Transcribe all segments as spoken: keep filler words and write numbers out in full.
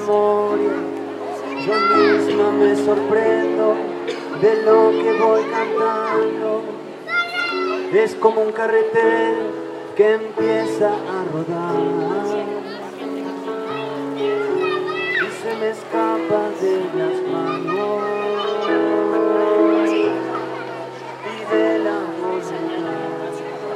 memoria, yo misma me sorprendo de lo que voy cantando. Es como un carretel que empieza a rodar y se me escapa de las manos y de la voluntad.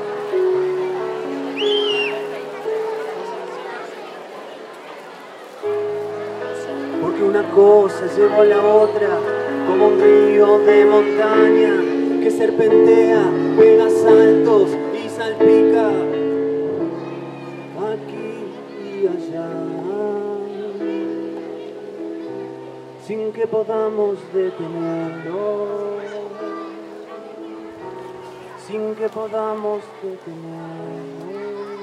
Porque una cosa llevó a la otra, como un río de montaña que serpentea, pega saltos y salpica aquí y allá, sin que podamos detenerlo, sin que podamos detenerlo.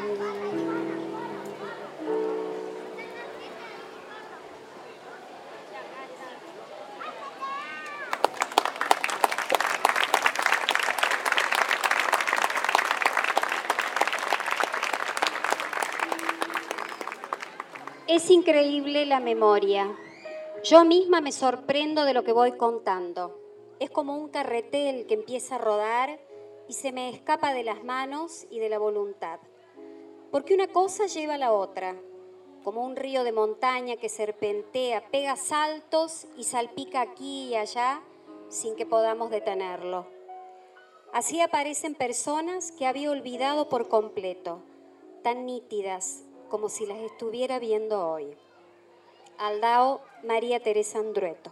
Es increíble la memoria. Yo misma me sorprendo de lo que voy contando. Es como un carretel que empieza a rodar y se me escapa de las manos y de la voluntad. Porque una cosa lleva a la otra, como un río de montaña que serpentea, pega saltos y salpica aquí y allá sin que podamos detenerlo. Así aparecen personas que había olvidado por completo, tan nítidas como si las estuviera viendo hoy. Aldao María Teresa Andrueto.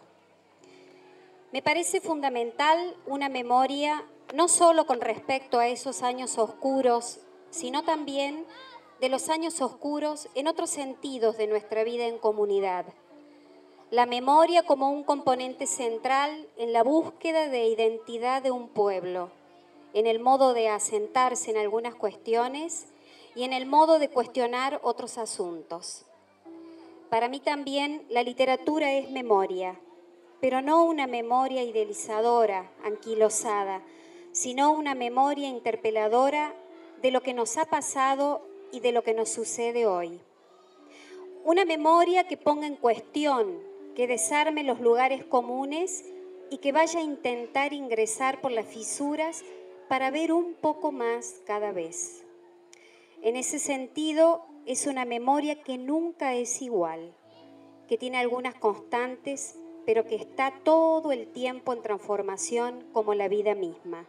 Me parece fundamental una memoria no solo con respecto a esos años oscuros, sino también de los años oscuros en otros sentidos de nuestra vida en comunidad. La memoria como un componente central en la búsqueda de identidad de un pueblo, en el modo de asentarse en algunas cuestiones y en el modo de cuestionar otros asuntos. Para mí también la literatura es memoria, pero no una memoria idealizadora, anquilosada, sino una memoria interpeladora de lo que nos ha pasado y de lo que nos sucede hoy. Una memoria que ponga en cuestión, que desarme los lugares comunes y que vaya a intentar ingresar por las fisuras para ver un poco más cada vez. En ese sentido, es una memoria que nunca es igual, que tiene algunas constantes, pero que está todo el tiempo en transformación como la vida misma.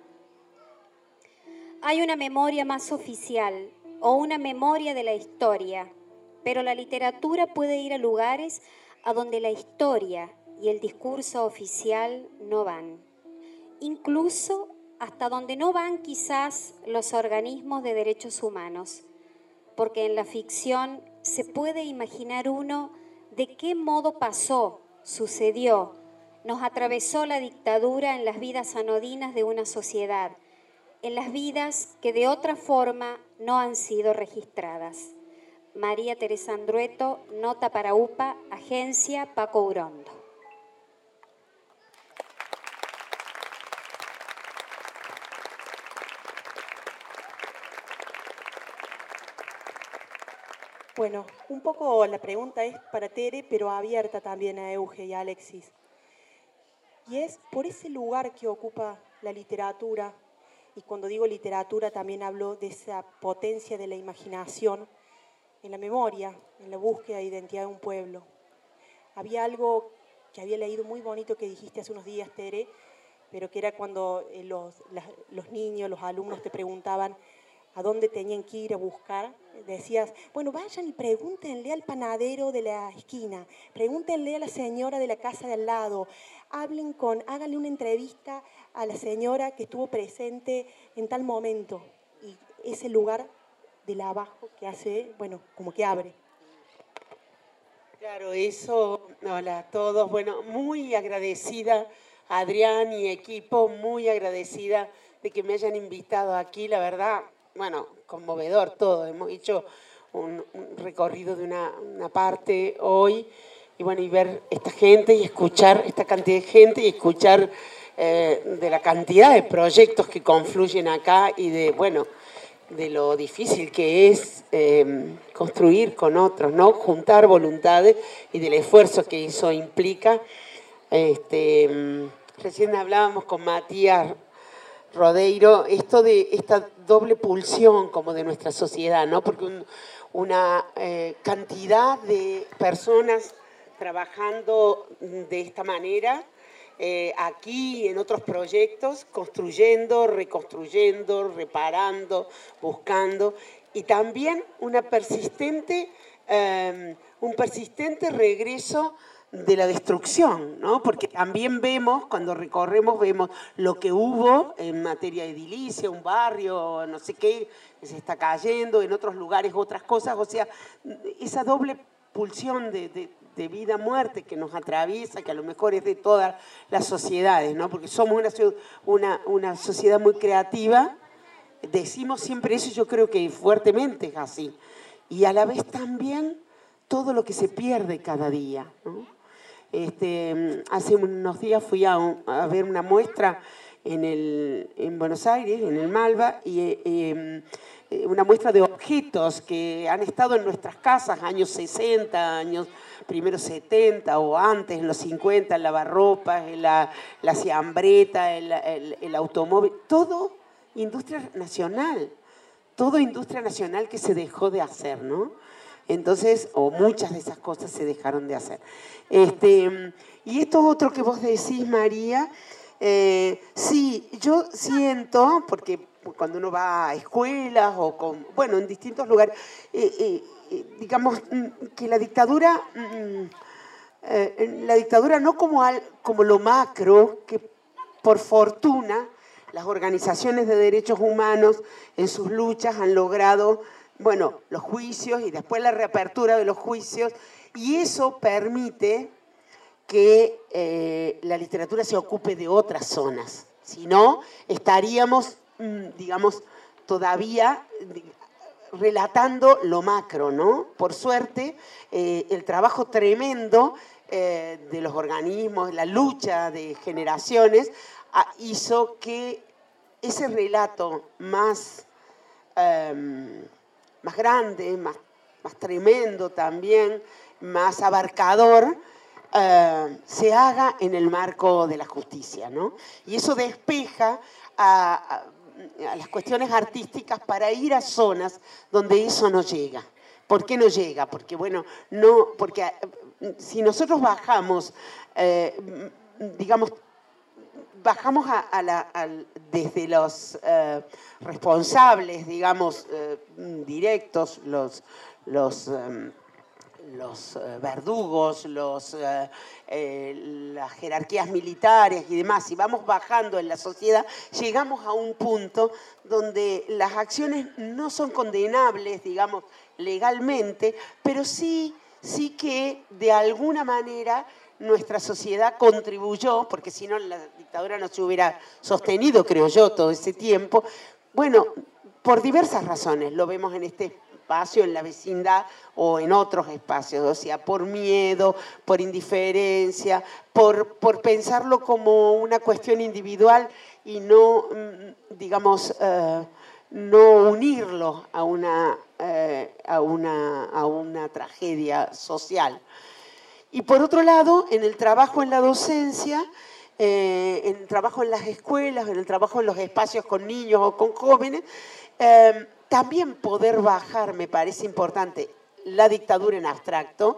Hay una memoria más oficial o una memoria de la historia, pero la literatura puede ir a lugares a donde la historia y el discurso oficial no van, incluso hasta donde no van quizás los organismos de derechos humanos, porque en la ficción se puede imaginar uno de qué modo pasó, sucedió, nos atravesó la dictadura en las vidas anodinas de una sociedad, en las vidas que de otra forma no han sido registradas. María Teresa Andrueto, nota para U P A, Agencia Paco Urondo. Bueno, un poco la pregunta es para Tere, pero abierta también a Euge y a Alexis. Y es por ese lugar que ocupa la literatura, y cuando digo literatura también hablo de esa potencia de la imaginación en la memoria, en la búsqueda de identidad de un pueblo. Había algo que había leído muy bonito que dijiste hace unos días, Tere, pero que era cuando los, las, los niños, los alumnos te preguntaban a dónde tenían que ir a buscar. Decías, bueno, vayan y pregúntenle al panadero de la esquina, pregúntenle a la señora de la casa de al lado, hablen con, háganle una entrevista a la señora que estuvo presente en tal momento. Y ese lugar del abajo que hace, bueno, como que abre. Claro, eso, hola a todos. Bueno, muy agradecida, Adrián y equipo, muy agradecida de que me hayan invitado aquí, la verdad. Bueno, conmovedor todo. Hemos hecho un, un recorrido de una, una parte hoy y bueno, y ver esta gente y escuchar esta cantidad de gente y escuchar eh, de la cantidad de proyectos que confluyen acá y de, bueno, de lo difícil que es eh, construir con otros, ¿no? Juntar voluntades y del esfuerzo que eso implica. Este, recién hablábamos con Matías Rodeiro, esto de esta doble pulsión como de nuestra sociedad, ¿no? Porque un, una eh, cantidad de personas trabajando de esta manera, eh, aquí en otros proyectos, construyendo, reconstruyendo, reparando, buscando, y también una persistente, eh, un persistente regreso de la destrucción, ¿no? Porque también vemos, cuando recorremos, vemos lo que hubo en materia edilicia, un barrio, no sé qué, que se está cayendo, en otros lugares otras cosas, o sea, esa doble pulsión de, de, de vida-muerte que nos atraviesa, que a lo mejor es de todas las sociedades, ¿no? Porque somos una, una, una sociedad muy creativa, decimos siempre eso, yo creo que fuertemente es así, y a la vez también todo lo que se pierde cada día, ¿no? Este, hace unos días fui a, un, a ver una muestra en, el, en Buenos Aires, en el Malva, y eh, una muestra de objetos que han estado en nuestras casas, años sesenta, años primero setenta o antes, en los cincuenta, el lavarropas, la, la siambreta, el, el, el automóvil, todo industria nacional, todo industria nacional que se dejó de hacer, ¿no? Entonces, o muchas de esas cosas se dejaron de hacer. Este, y esto otro que vos decís, María, eh, sí, yo siento, porque cuando uno va a escuelas o con, bueno, en distintos lugares, eh, eh, digamos que la dictadura, eh, la dictadura no como, al, como lo macro, que por fortuna las organizaciones de derechos humanos en sus luchas han logrado, bueno, los juicios y después la reapertura de los juicios, y eso permite que eh, la literatura se ocupe de otras zonas. Si no, estaríamos, digamos, todavía relatando lo macro, ¿no? Por suerte, eh, el trabajo tremendo eh, de los organismos, la lucha de generaciones, ah, hizo que ese relato más... Eh, más grande, más, más tremendo también, más abarcador, eh, se haga en el marco de la justicia, ¿no? Y eso despeja a, a, a las cuestiones artísticas para ir a zonas donde eso no llega. ¿Por qué no llega? Porque, bueno, no, porque si nosotros bajamos, eh, digamos, bajamos a, a la, a, desde los eh, responsables, digamos, eh, directos, los, los, eh, los eh, verdugos, los, eh, eh, las jerarquías militares y demás, y vamos bajando en la sociedad, llegamos a un punto donde las acciones no son condenables, digamos, legalmente, pero sí, sí que de alguna manera nuestra sociedad contribuyó, porque si no la dictadura no se hubiera sostenido, creo yo, todo ese tiempo. Bueno, por diversas razones, lo vemos en este espacio, en la vecindad o en otros espacios, o sea, por miedo, por indiferencia, por, por pensarlo como una cuestión individual y no, digamos, eh, no unirlo a una, eh, a una, a una tragedia social. Y por otro lado, en el trabajo en la docencia, eh, en el trabajo en las escuelas, en el trabajo en los espacios con niños o con jóvenes, eh, también poder bajar, me parece importante, la dictadura en abstracto,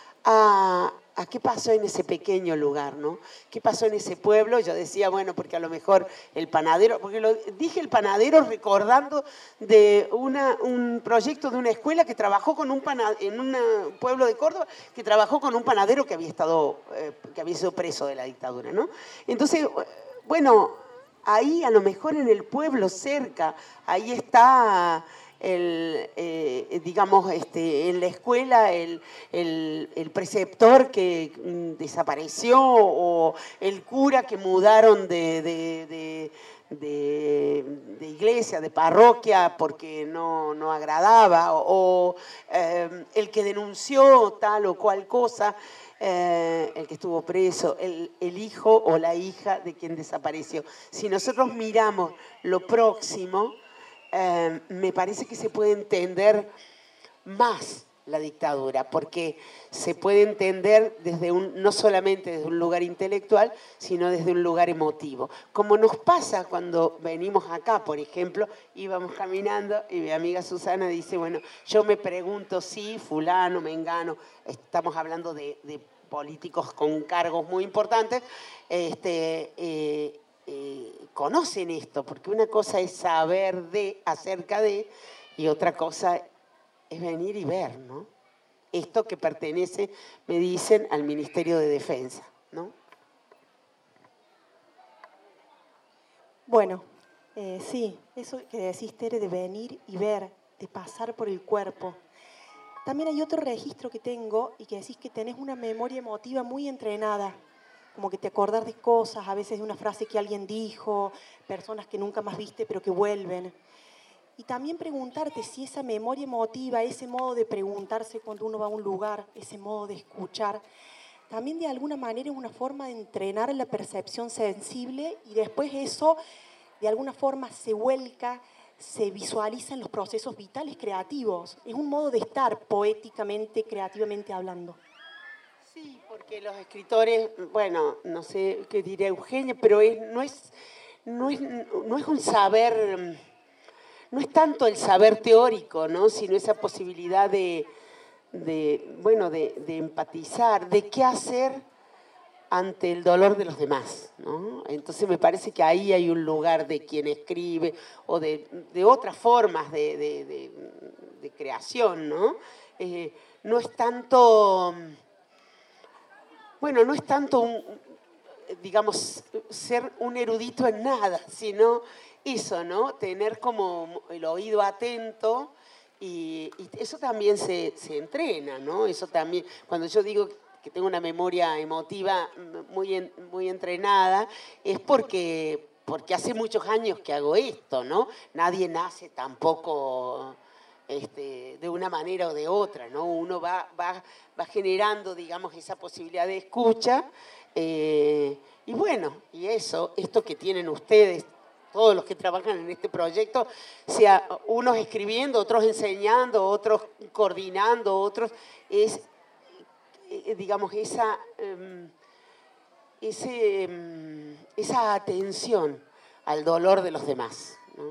a, a qué pasó en ese pequeño lugar, ¿no? ¿Qué pasó en ese pueblo? Yo decía, bueno, porque a lo mejor el panadero, porque lo dije el panadero recordando de una, un proyecto de una escuela que trabajó con un panadero, en un pueblo de Córdoba, que trabajó con un panadero que había estado, eh, que había sido preso de la dictadura, ¿no? Entonces, bueno, ahí a lo mejor en el pueblo cerca, ahí está... El, eh, digamos, este, en la escuela el, el, el preceptor que mm, desapareció o el cura que mudaron de, de, de, de, de iglesia, de parroquia porque no, no agradaba o, o eh, el que denunció tal o cual cosa, eh, el que estuvo preso, el, el hijo o la hija de quien desapareció. Si nosotros miramos lo próximo, eh, me parece que se puede entender más la dictadura, porque se puede entender desde un, no solamente desde un lugar intelectual, sino desde un lugar emotivo. Como nos pasa cuando venimos acá, por ejemplo, íbamos caminando y mi amiga Susana dice, bueno, yo me pregunto si fulano, mengano, estamos hablando de, de políticos con cargos muy importantes, este, eh, eh, conocen esto, porque una cosa es saber de, acerca de, y otra cosa es venir y ver, ¿no? Esto que pertenece, me dicen, al Ministerio de Defensa, ¿no? Bueno, eh, sí, eso que decís, Tere, de venir y ver, de pasar por el cuerpo. También hay otro registro que tengo y que decís que tenés una memoria emotiva muy entrenada, como que te acordás de cosas, a veces de una frase que alguien dijo, personas que nunca más viste pero que vuelven. Y también preguntarte si esa memoria emotiva, ese modo de preguntarse cuando uno va a un lugar, ese modo de escuchar, también de alguna manera es una forma de entrenar la percepción sensible y después eso de alguna forma se vuelca, se visualiza en los procesos vitales creativos. Es un modo de estar poéticamente, creativamente hablando. Sí, porque los escritores, bueno, no sé qué dirá Eugenia, pero es, no, es, no, es, no es un saber... No es tanto el saber teórico, ¿no? Sino esa posibilidad de, de bueno, de, de empatizar, de qué hacer ante el dolor de los demás, ¿no? Entonces me parece que ahí hay un lugar de quien escribe o de, de otras formas de, de, de, de creación, ¿no? Eh, no es tanto, bueno, no es tanto un, digamos, ser un erudito en nada, sino eso, ¿no? Tener como el oído atento y, y eso también se, se entrena, ¿no? Eso también, cuando yo digo que tengo una memoria emotiva muy, en, muy entrenada, es porque, porque hace muchos años que hago esto, ¿no? Nadie nace tampoco este, de una manera o de otra, ¿no? Uno va, va, va generando, digamos, esa posibilidad de escucha. Eh, y bueno, y eso, esto que tienen ustedes, todos los que trabajan en este proyecto, sea unos escribiendo, otros enseñando, otros coordinando, otros, es, eh, digamos, esa, eh, ese, eh, esa atención al dolor de los demás, ¿no?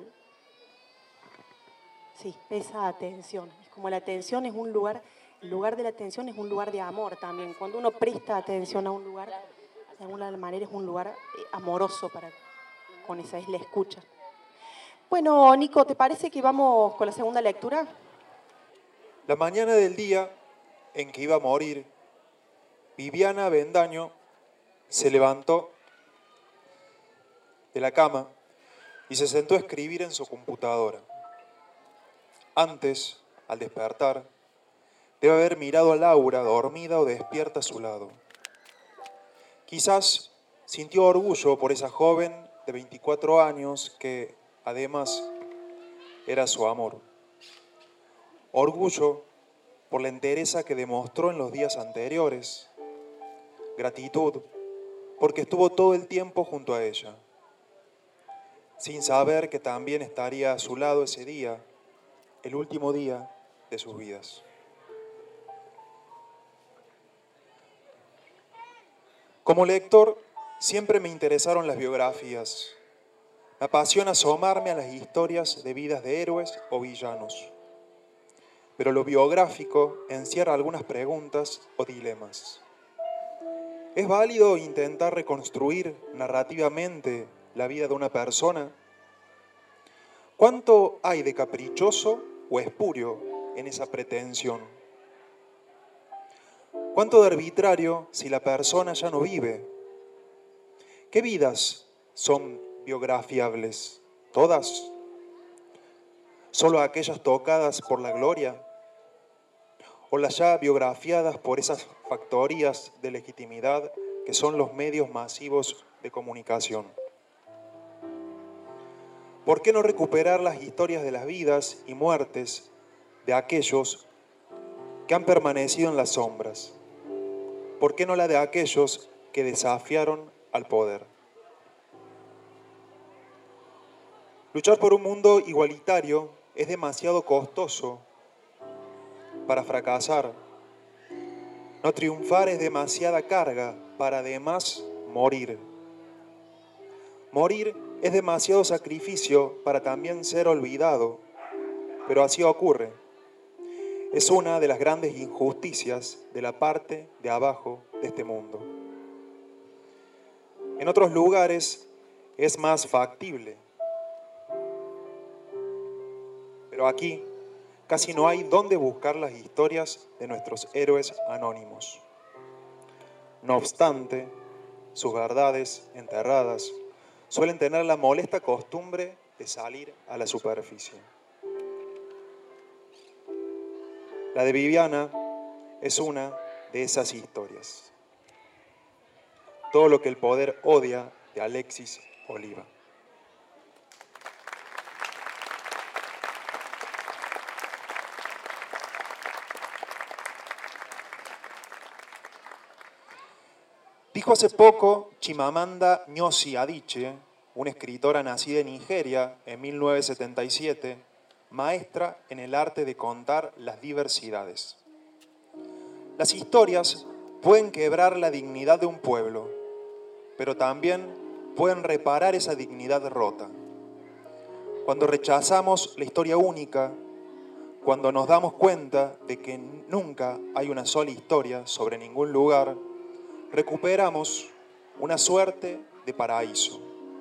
Sí, esa atención. Es como la atención es un lugar, el lugar de la atención es un lugar de amor también. Cuando uno presta atención a un lugar, de alguna manera es un lugar amoroso para con esa es la escucha. Bueno, Nico, ¿te parece que vamos con la segunda lectura? La mañana del día en que iba a morir, Viviana Avendaño se levantó de la cama y se sentó a escribir en su computadora. Antes, al despertar, debe haber mirado a Laura dormida o despierta a su lado. Quizás sintió orgullo por esa joven de veinticuatro años que, además, era su amor. Orgullo por la entereza que demostró en los días anteriores. Gratitud porque estuvo todo el tiempo junto a ella, sin saber que también estaría a su lado ese día, el último día de sus vidas. Como lector, siempre me interesaron las biografías. Me apasiona asomarme a las historias de vidas de héroes o villanos. Pero lo biográfico encierra algunas preguntas o dilemas. ¿Es válido intentar reconstruir narrativamente la vida de una persona? ¿Cuánto hay de caprichoso o espurio en esa pretensión? ¿Cuánto de arbitrario si la persona ya no vive? ¿Qué vidas son biografiables? ¿Todas? ¿Solo aquellas tocadas por la gloria? ¿O las ya biografiadas por esas factorías de legitimidad que son los medios masivos de comunicación? ¿Por qué no recuperar las historias de las vidas y muertes de aquellos que han permanecido en las sombras? ¿Por qué no la de aquellos que desafiaron al poder? Luchar por un mundo igualitario es demasiado costoso para fracasar. No triunfar es demasiada carga para además morir. Morir es demasiado sacrificio para también ser olvidado, pero así ocurre. Es una de las grandes injusticias de la parte de abajo de este mundo. En otros lugares es más factible, pero aquí casi no hay dónde buscar las historias de nuestros héroes anónimos. No obstante, sus verdades enterradas suelen tener la molesta costumbre de salir a la superficie. La de Viviana es una de esas historias. Todo lo que el poder odia, de Alexis Oliva. Dijo hace poco Chimamanda Ngozi Adichie, una escritora nacida en Nigeria en mil novecientos setenta y siete, maestra en el arte de contar las diversidades. Las historias pueden quebrar la dignidad de un pueblo, pero también pueden reparar esa dignidad rota. Cuando rechazamos la historia única, cuando nos damos cuenta de que nunca hay una sola historia sobre ningún lugar, recuperamos una suerte de paraíso.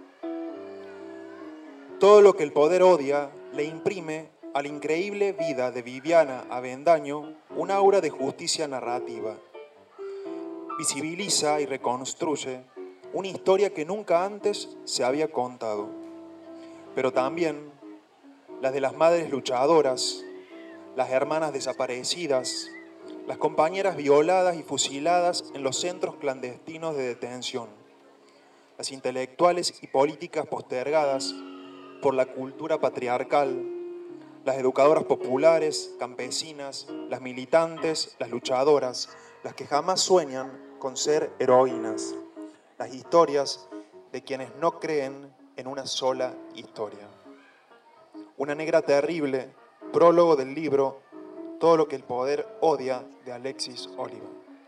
Todo lo que el poder odia le imprime a la increíble vida de Viviana Avendaño un aura de justicia narrativa. Visibiliza y reconstruye una historia que nunca antes se había contado, pero también las de las madres luchadoras, las hermanas desaparecidas, las compañeras violadas y fusiladas en los centros clandestinos de detención, las intelectuales y políticas postergadas por la cultura patriarcal, las educadoras populares, campesinas, las militantes, las luchadoras, las que jamás sueñan con ser heroínas, las historias de quienes no creen en una sola historia. Una negra terrible, prólogo del libro Todo lo que el poder odia, de Alexis Oliva.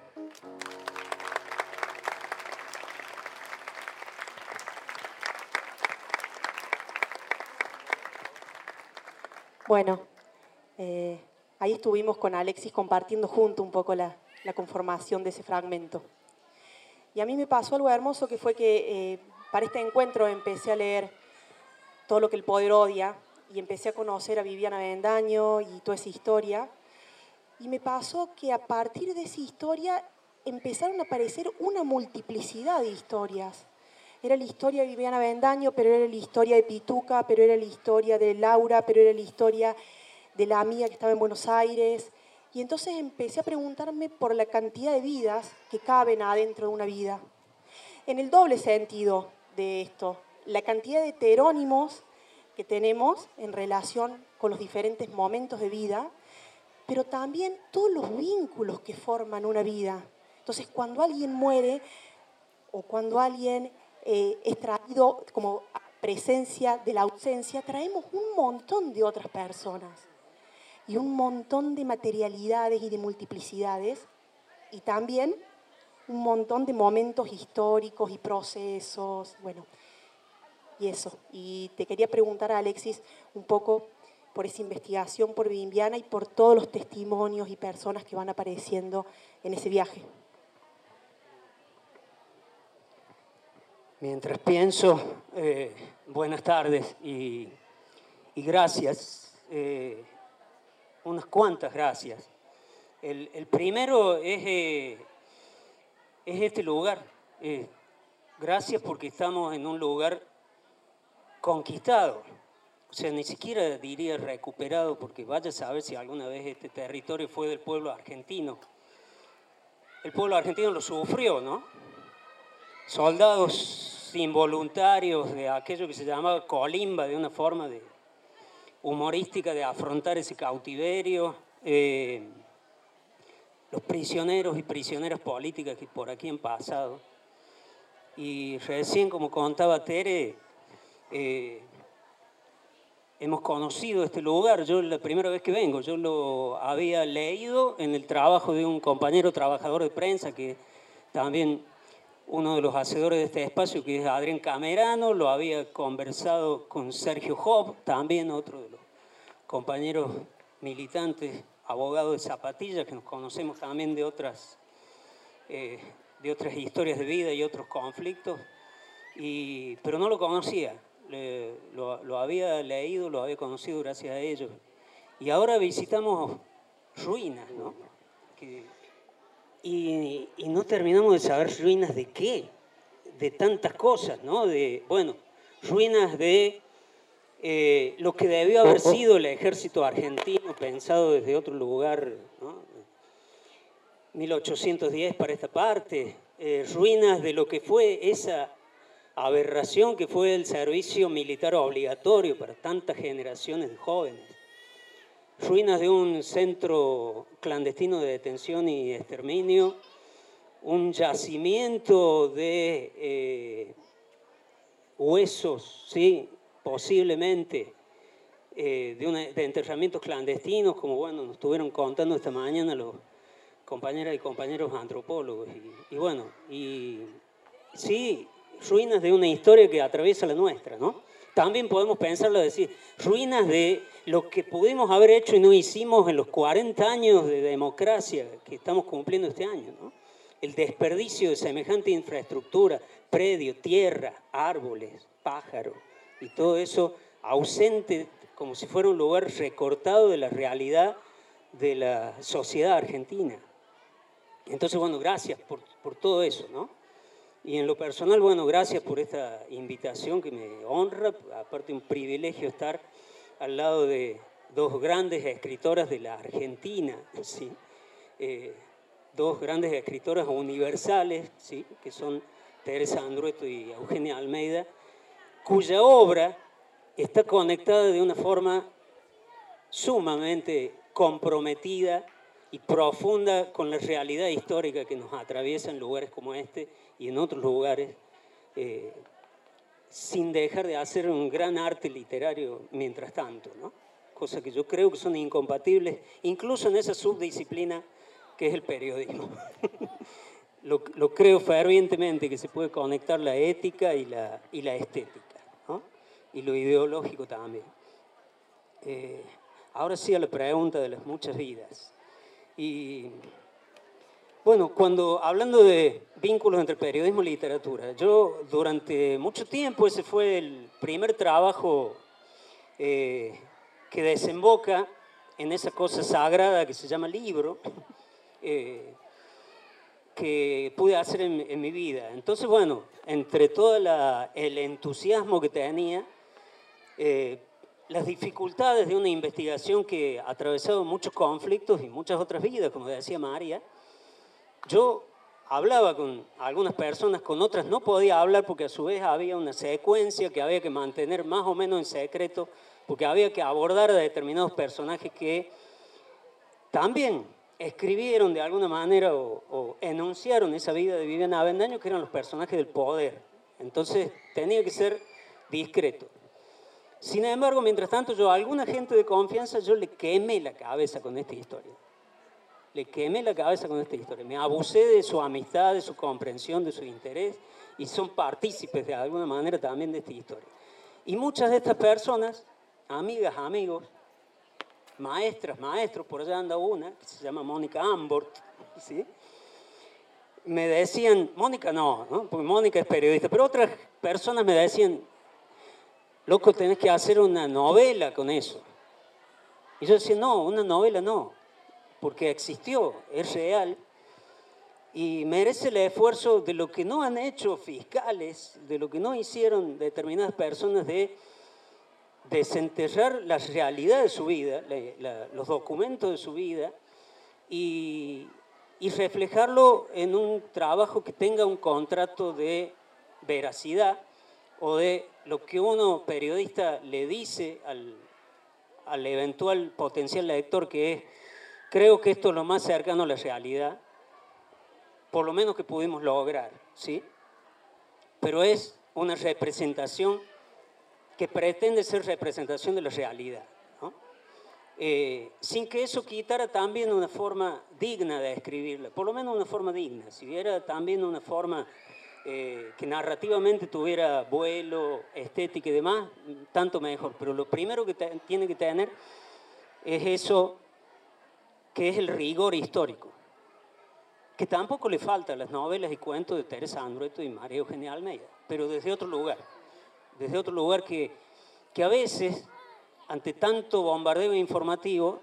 Bueno, eh, ahí estuvimos con Alexis compartiendo junto un poco la, la conformación de ese fragmento. Y a mí me pasó algo hermoso, que fue que eh, para este encuentro empecé a leer Todo lo que el poder odia y empecé a conocer a Viviana Avendaño y toda esa historia. Y me pasó que a partir de esa historia empezaron a aparecer una multiplicidad de historias. Era la historia de Viviana Avendaño, pero era la historia de Pituca, pero era la historia de Laura, pero era la historia de la amiga que estaba en Buenos Aires. Y entonces empecé a preguntarme por la cantidad de vidas que caben adentro de una vida. En el doble sentido de esto, la cantidad de heterónimos que tenemos en relación con los diferentes momentos de vida, pero también todos los vínculos que forman una vida. Entonces, cuando alguien muere o cuando alguien eh, es traído como presencia de la ausencia, traemos un montón de otras personas y un montón de materialidades y de multiplicidades y también un montón de momentos históricos y procesos, bueno, y eso. Y te quería preguntar, Alexis, un poco por esa investigación por Viviana y por todos los testimonios y personas que van apareciendo en ese viaje. Mientras pienso, eh, buenas tardes y, y gracias, eh, unas cuantas gracias. El, el primero es, eh, es este lugar. Eh, gracias porque estamos en un lugar conquistado. O sea, ni siquiera diría recuperado, porque vaya a saber si alguna vez este territorio fue del pueblo argentino. El pueblo argentino lo sufrió, ¿no? Soldados involuntarios de aquello que se llamaba colimba, de una forma de, humorística de afrontar ese cautiverio. Eh, los prisioneros y prisioneras políticas que por aquí han pasado. Y recién, como contaba Tere, eh, hemos conocido este lugar. Yo la primera vez que vengo, yo lo había leído en el trabajo de un compañero trabajador de prensa, que también uno de los hacedores de este espacio, que es Adrián Camerano, lo había conversado con Sergio Job, también otro de los compañeros militantes, abogados de Zapatillas, que nos conocemos también de otras, eh, de otras historias de vida y otros conflictos, y, pero no lo conocía. Le, lo, lo había leído, lo había conocido gracias a ellos. Y ahora visitamos ruinas, ¿no? Que, y, y no terminamos de saber ruinas de qué, de tantas cosas, ¿no? De, bueno, ruinas de eh, lo que debió haber sido el ejército argentino pensado desde otro lugar, ¿no? mil ochocientos diez para esta parte, eh, ruinas de lo que fue esa aberración que fue el servicio militar obligatorio para tantas generaciones de jóvenes. Ruinas de un centro clandestino de detención y exterminio, un yacimiento de eh, huesos, ¿sí? Posiblemente eh, de, una, de enterramientos clandestinos, como bueno, nos estuvieron contando esta mañana los compañeras y compañeros antropólogos. Y, y bueno, y sí, ruinas de una historia que atraviesa la nuestra, ¿no? También podemos pensarlo, decir, ruinas de lo que pudimos haber hecho y no hicimos en los cuarenta años de democracia que estamos cumpliendo este año, ¿no? El desperdicio de semejante infraestructura, predio, tierra, árboles, pájaros, y todo eso ausente, como si fuera un lugar recortado de la realidad de la sociedad argentina. Entonces, bueno, gracias por, por todo eso, ¿no? Y en lo personal, bueno, gracias por esta invitación que me honra, aparte un privilegio estar al lado de dos grandes escritoras de la Argentina, ¿sí? Eh, dos grandes escritoras universales, ¿sí? Que son Teresa Andrueto y Eugenia Almeida, cuya obra está conectada de una forma sumamente comprometida y profunda con la realidad histórica que nos atraviesa en lugares como este y en otros lugares, eh, sin dejar de hacer un gran arte literario mientras tanto, ¿no? Cosas que yo creo que son incompatibles, incluso en esa subdisciplina que es el periodismo. lo, lo creo fervientemente, que se puede conectar la ética y la, y la estética, ¿no? Y lo ideológico también. Eh, ahora sí a la pregunta de las muchas vidas. Y bueno, cuando hablando de vínculos entre periodismo y literatura, yo durante mucho tiempo, ese fue el primer trabajo eh, que desemboca en esa cosa sagrada que se llama libro, eh, que pude hacer en, en mi vida. Entonces, bueno, entre todo la, el entusiasmo que tenía, eh, las dificultades de una investigación que ha atravesado muchos conflictos y muchas otras vidas, como decía María, yo hablaba con algunas personas, con otras no podía hablar porque a su vez había una secuencia que había que mantener más o menos en secreto, porque había que abordar a determinados personajes que también escribieron de alguna manera o, o enunciaron esa vida de Viviana Avendaño, que eran los personajes del poder. Entonces tenía que ser discreto. Sin embargo, mientras tanto, yo a alguna gente de confianza, yo le quemé la cabeza con esta historia. Le quemé la cabeza con esta historia. Me abusé de su amistad, de su comprensión, de su interés, y son partícipes de alguna manera también de esta historia. Y muchas de estas personas, amigas, amigos, maestras, maestros, por allá anda una, que se llama Mónica Ambort, ¿sí? Me decían, Mónica no, ¿no? Porque Mónica es periodista, pero otras personas me decían, loco, tenés que hacer una novela con eso. Y yo decía, no, una novela no, porque existió, es real, y merece el esfuerzo de lo que no han hecho fiscales, de lo que no hicieron determinadas personas de desenterrar la realidad de su vida, la, la, los documentos de su vida, y, y reflejarlo en un trabajo que tenga un contrato de veracidad o de lo que uno periodista le dice al, al eventual potencial lector, que es, creo que esto es lo más cercano a la realidad, por lo menos que pudimos lograr, ¿sí? Pero es una representación que pretende ser representación de la realidad, ¿no? Eh, sin que eso quitara también una forma digna de escribirla, por lo menos una forma digna. Si hubiera también una forma eh, que narrativamente tuviera vuelo, estética y demás, tanto mejor. Pero lo primero que te, tiene que tener es eso que es el rigor histórico, que tampoco le falta a las novelas y cuentos de Teresa Andrueto y María Eugenia Almeida, pero desde otro lugar, desde otro lugar que, que a veces, ante tanto bombardeo informativo,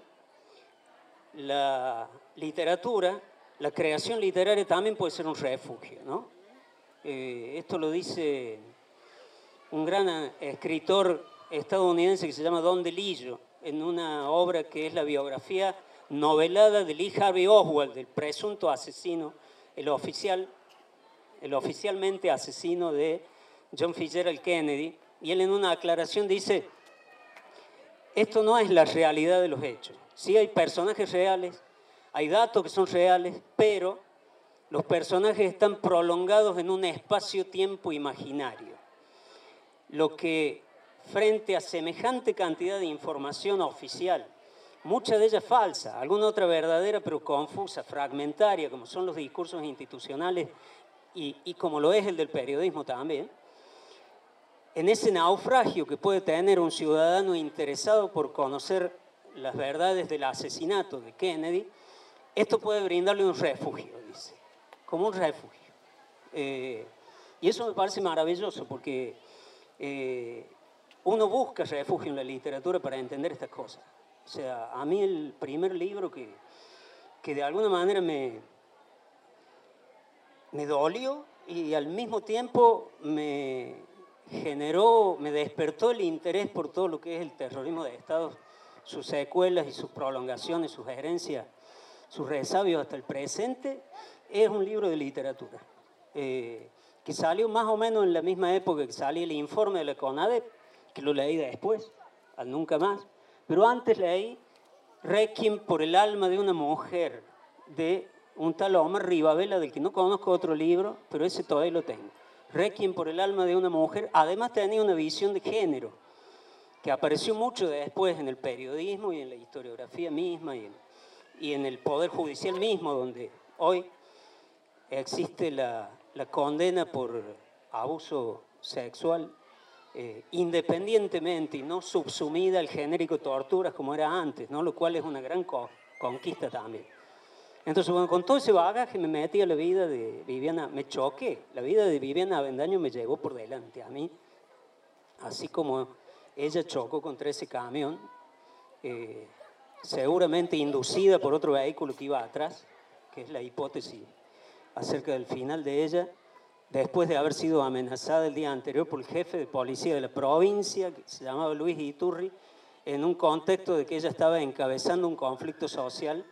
la literatura, la creación literaria también puede ser un refugio, ¿no? Eh, esto lo dice un gran escritor estadounidense que se llama Don DeLillo, en una obra que es la biografía novelada de Lee Harvey Oswald, el presunto asesino, el oficial, el oficialmente asesino de John Fitzgerald Kennedy, y él en una aclaración dice: esto no es la realidad de los hechos. Sí hay personajes reales, hay datos que son reales, pero los personajes están prolongados en un espacio-tiempo imaginario. Lo que, frente a semejante cantidad de información oficial, mucha de ella falsa, alguna otra verdadera pero confusa, fragmentaria, como son los discursos institucionales y, y como lo es el del periodismo también, en ese naufragio que puede tener un ciudadano interesado por conocer las verdades del asesinato de Kennedy, esto puede brindarle un refugio, dice, como un refugio. Eh, y eso me parece maravilloso porque eh, uno busca refugio en la literatura para entender estas cosas. O sea, a mí el primer libro que, que de alguna manera me, me dolió y al mismo tiempo me generó, me despertó el interés por todo lo que es el terrorismo de Estado, sus secuelas y sus prolongaciones, sus herencias, sus resabios hasta el presente, es un libro de literatura, eh, que salió más o menos en la misma época que salió el informe de la CONADEP, que lo leí después, al nunca más. Pero antes leí Requiem por el alma de una mujer, de un tal Omar Rivabella, del que no conozco otro libro, pero ese todavía lo tengo. Requiem por el alma de una mujer. Además tenía una visión de género, que apareció mucho después en el periodismo y en la historiografía misma y en, y en el Poder Judicial mismo, donde hoy existe la, la condena por abuso sexual, Eh, independientemente y no subsumida al genérico torturas como era antes, ¿no? Lo cual es una gran co conquista también. Entonces, bueno, con todo ese bagaje me metí a la vida de Viviana, me choqué, la vida de Viviana Avendaño me llevó por delante a mí, así como ella chocó contra ese camión, eh, seguramente inducida por otro vehículo que iba atrás, que es la hipótesis acerca del final de ella, después de haber sido amenazada el día anterior por el jefe de policía de la provincia, que se llamaba Luis Iturri, en un contexto de que ella estaba encabezando un conflicto social,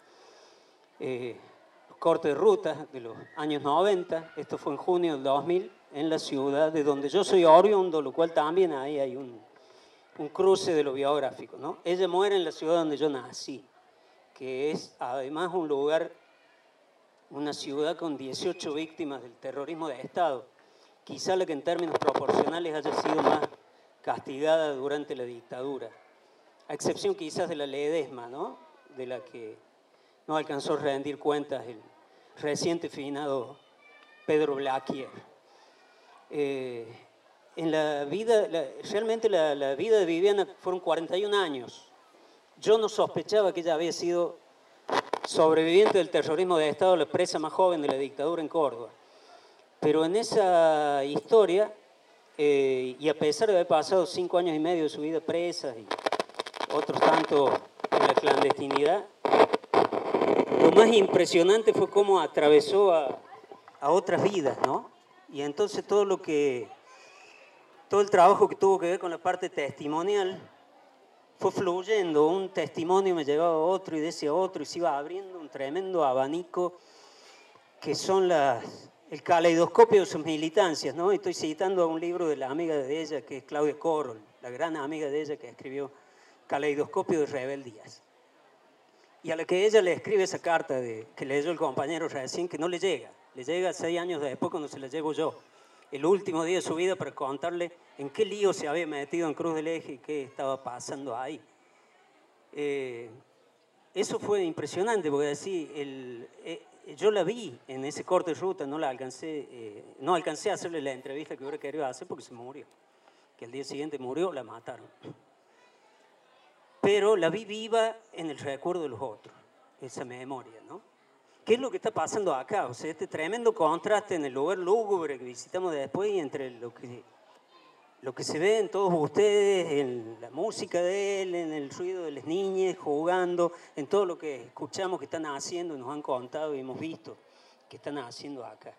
eh, corte de ruta de los años noventa, esto fue en junio del dos mil, en la ciudad de donde yo soy oriundo, lo cual también ahí hay un, un cruce de lo biográfico, ¿no? Ella muere en la ciudad donde yo nací, que es además un lugar, una ciudad con dieciocho víctimas del terrorismo de Estado, quizá la que en términos proporcionales haya sido más castigada durante la dictadura, a excepción quizás de la Ledesma, ¿no? De la que no alcanzó a rendir cuentas el reciente finado Pedro Blaquier. Eh, en la vida, la, realmente la, la vida de Viviana fueron cuarenta y un años. Yo no sospechaba que ella había sido sobreviviente del terrorismo de Estado, la presa más joven de la dictadura en Córdoba. Pero en esa historia, eh, y a pesar de haber pasado cinco años y medio de su vida presa y otros tantos en la clandestinidad, lo más impresionante fue cómo atravesó a, a otras vidas, ¿no? Y entonces todo lo que, todo el trabajo que tuvo que ver con la parte testimonial fue fluyendo, un testimonio me llevaba a otro y de ese otro y se iba abriendo un tremendo abanico que son las, el caleidoscopio de sus militancias, ¿no? Estoy citando a un libro de la amiga de ella que es Claudia Corol, la gran amiga de ella que escribió Caleidoscopio de Rebeldías. Y a la que ella le escribe esa carta de, que leyó el compañero recién, que no le llega, le llega seis años después cuando se la llevo yo. el último día de su vida para contarle en qué lío se había metido en Cruz del Eje y qué estaba pasando ahí. Eh, eso fue impresionante, porque así, el, eh, yo la vi en ese corte de ruta, no la alcancé, eh, no alcancé a hacerle la entrevista que hubiera querido hacer porque se murió. Que el día siguiente murió, la mataron. Pero la vi viva en el recuerdo de los otros, esa memoria, ¿no? ¿Qué es lo que está pasando acá? O sea, este tremendo contraste en el lugar lúgubre que visitamos después y entre lo que, lo que se ve en todos ustedes, en la música de él, en el ruido de las niñas jugando, en todo lo que escuchamos que están haciendo, nos han contado y hemos visto que están haciendo acá.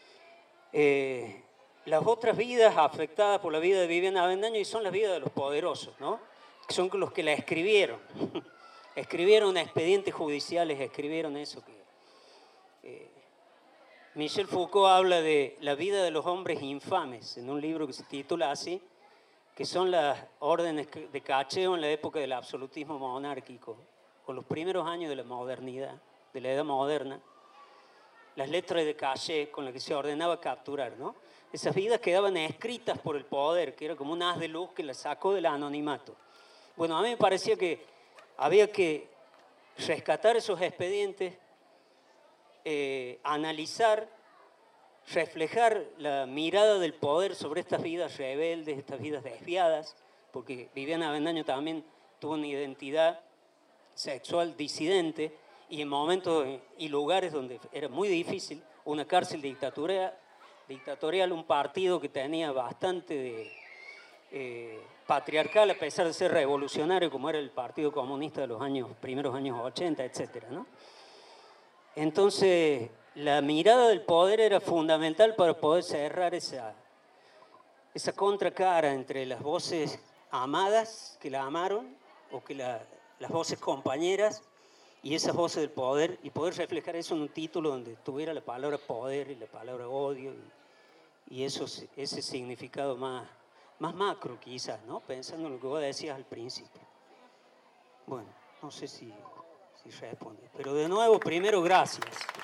Eh, las otras vidas afectadas por la vida de Viviana Avendaño y son las vidas de los poderosos, ¿no? Que son los que la escribieron. Escribieron expedientes judiciales, escribieron eso que... Eh, Michel Foucault habla de la vida de los hombres infames en un libro que se titula así, que son las órdenes de cacheo en la época del absolutismo monárquico, o los primeros años de la modernidad, de la edad moderna, las letras de caché con las que se ordenaba capturar, ¿no? Esas vidas quedaban escritas por el poder, que era como un haz de luz que las sacó del anonimato. Bueno, a mí me parecía que había que rescatar esos expedientes, Eh, analizar, reflejar la mirada del poder sobre estas vidas rebeldes, estas vidas desviadas, porque Viviana Avendaño también tuvo una identidad sexual disidente y en momentos y lugares donde era muy difícil, una cárcel dictatorial, dictatorial un partido que tenía bastante de, eh, patriarcal a pesar de ser revolucionario como era el Partido Comunista de los años, primeros años ochenta, etcétera, ¿no? Entonces, la mirada del poder era fundamental para poder cerrar esa, esa contracara entre las voces amadas, que la amaron, o que la, las voces compañeras, y esas voces del poder, y poder reflejar eso en un título donde tuviera la palabra poder y la palabra odio, y, y eso, ese significado más, más macro quizás, ¿no? Pensando en lo que vos decías al principio. Bueno, no sé si... si responde. Pero de nuevo, primero, gracias.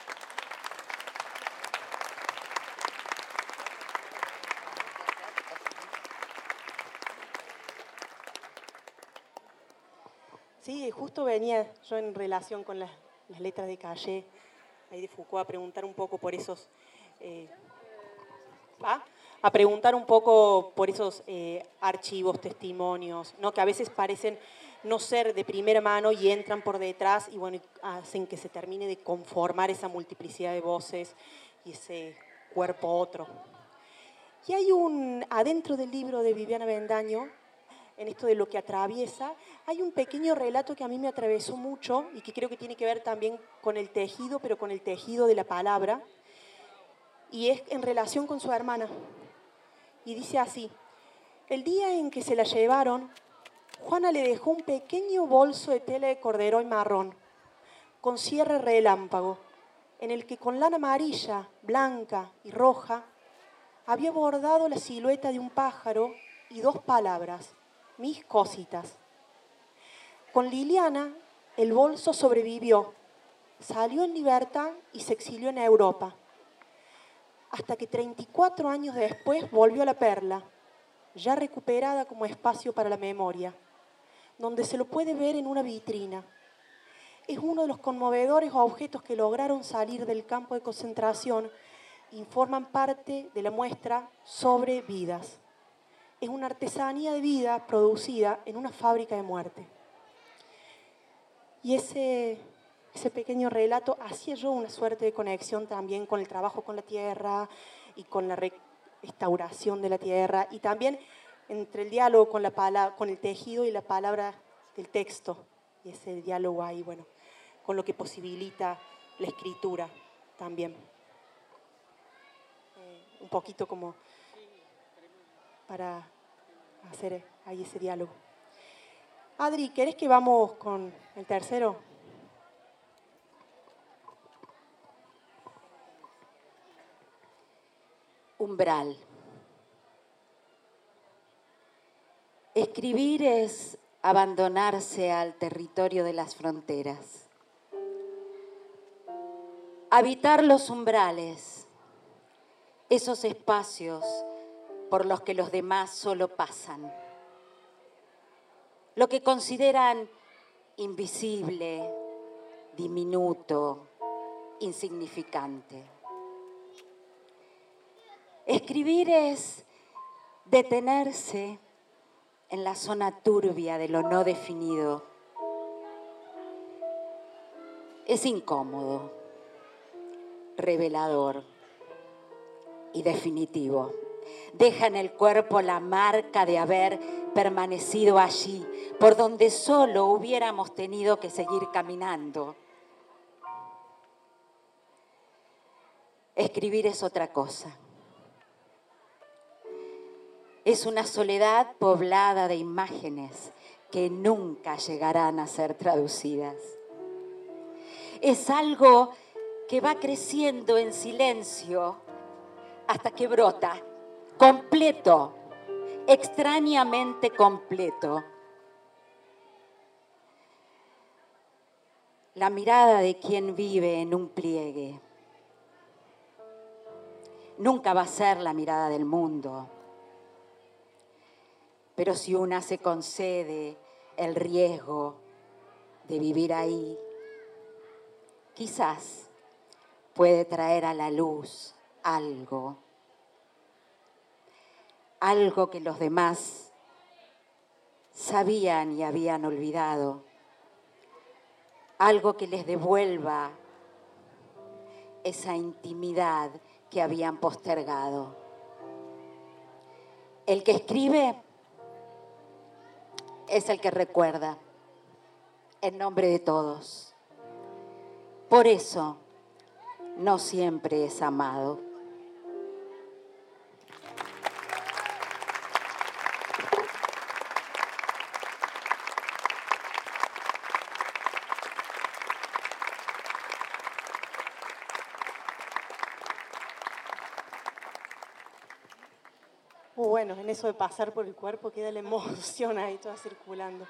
Sí, justo venía yo en relación con las, las letras de Caché, ahí de Foucault, a preguntar un poco por esos... Eh, ¿va? a preguntar un poco por esos eh, archivos, testimonios, ¿no? Que a veces parecen no ser de primera mano y entran por detrás y bueno, hacen que se termine de conformar esa multiplicidad de voces y ese cuerpo otro. Y hay un, adentro del libro de Viviana Avendaño, en esto de lo que atraviesa, hay un pequeño relato que a mí me atravesó mucho y que creo que tiene que ver también con el tejido, pero con el tejido de la palabra, y es en relación con su hermana. Y dice así: el día en que se la llevaron, Juana le dejó un pequeño bolso de tela de corderón marrón, con cierre relámpago, en el que con lana amarilla, blanca y roja, había bordado la silueta de un pájaro y dos palabras: mis cositas. Con Liliana, el bolso sobrevivió, salió en libertad y se exilió en Europa, hasta que treinta y cuatro años después volvió a la Perla, ya recuperada como espacio para la memoria, donde se lo puede ver en una vitrina. Es uno de los conmovedores objetos que lograron salir del campo de concentración y forman parte de la muestra Sobre Vidas. Es una artesanía de vida producida en una fábrica de muerte. Y ese... Ese pequeño relato hacía yo una suerte de conexión también con el trabajo con la tierra y con la restauración de la tierra y también entre el diálogo con, la palabra, con el tejido y la palabra del texto. Y ese diálogo ahí, bueno, con lo que posibilita la escritura también. Eh, un poquito como para hacer ahí ese diálogo. Adri, ¿querés que vamos con el tercero? Umbral. Escribir es abandonarse al territorio de las fronteras. Habitar los umbrales esos espacios por los que los demás solo pasan. Lo que consideran invisible, diminuto, insignificante. Escribir es detenerse en la zona turbia de lo no definido. Es incómodo, revelador y definitivo. Deja en el cuerpo la marca de haber permanecido allí, por donde solo hubiéramos tenido que seguir caminando. Escribir es otra cosa. Es una soledad poblada de imágenes que nunca llegarán a ser traducidas. Es algo que va creciendo en silencio hasta que brota, completo, extrañamente completo. La mirada de quien vive en un pliegue nunca va a ser la mirada del mundo. Pero si una se concede el riesgo de vivir ahí, quizás puede traer a la luz algo, algo que los demás sabían y habían olvidado, algo que les devuelva esa intimidad que habían postergado. El que escribe es el que recuerda, en nombre de todos. Por eso, no siempre es amado. Muy bueno, en eso de pasar por el cuerpo queda la emoción ahí toda circulando.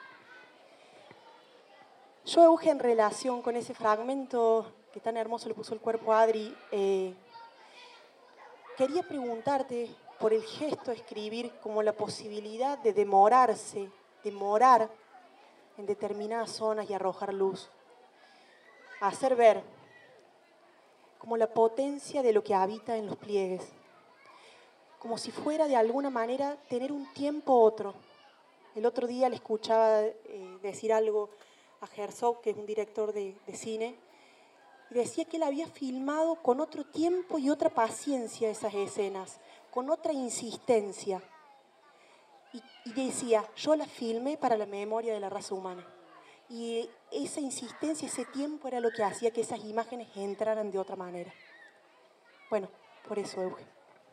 Yo, Euge, en relación con ese fragmento que tan hermoso le puso el cuerpo a Adri, eh, quería preguntarte por el gesto de escribir como la posibilidad de demorarse, demorar en determinadas zonas y arrojar luz. Hacer ver como la potencia de lo que habita en los pliegues. Como si fuera de alguna manera tener un tiempo otro. El otro día le escuchaba eh, decir algo a Herzog, que es un director de, de cine, y decía que él había filmado con otro tiempo y otra paciencia esas escenas, con otra insistencia. Y, y decía, yo las filmé para la memoria de la raza humana. Y esa insistencia, ese tiempo era lo que hacía que esas imágenes entraran de otra manera. Bueno, por eso, Euge.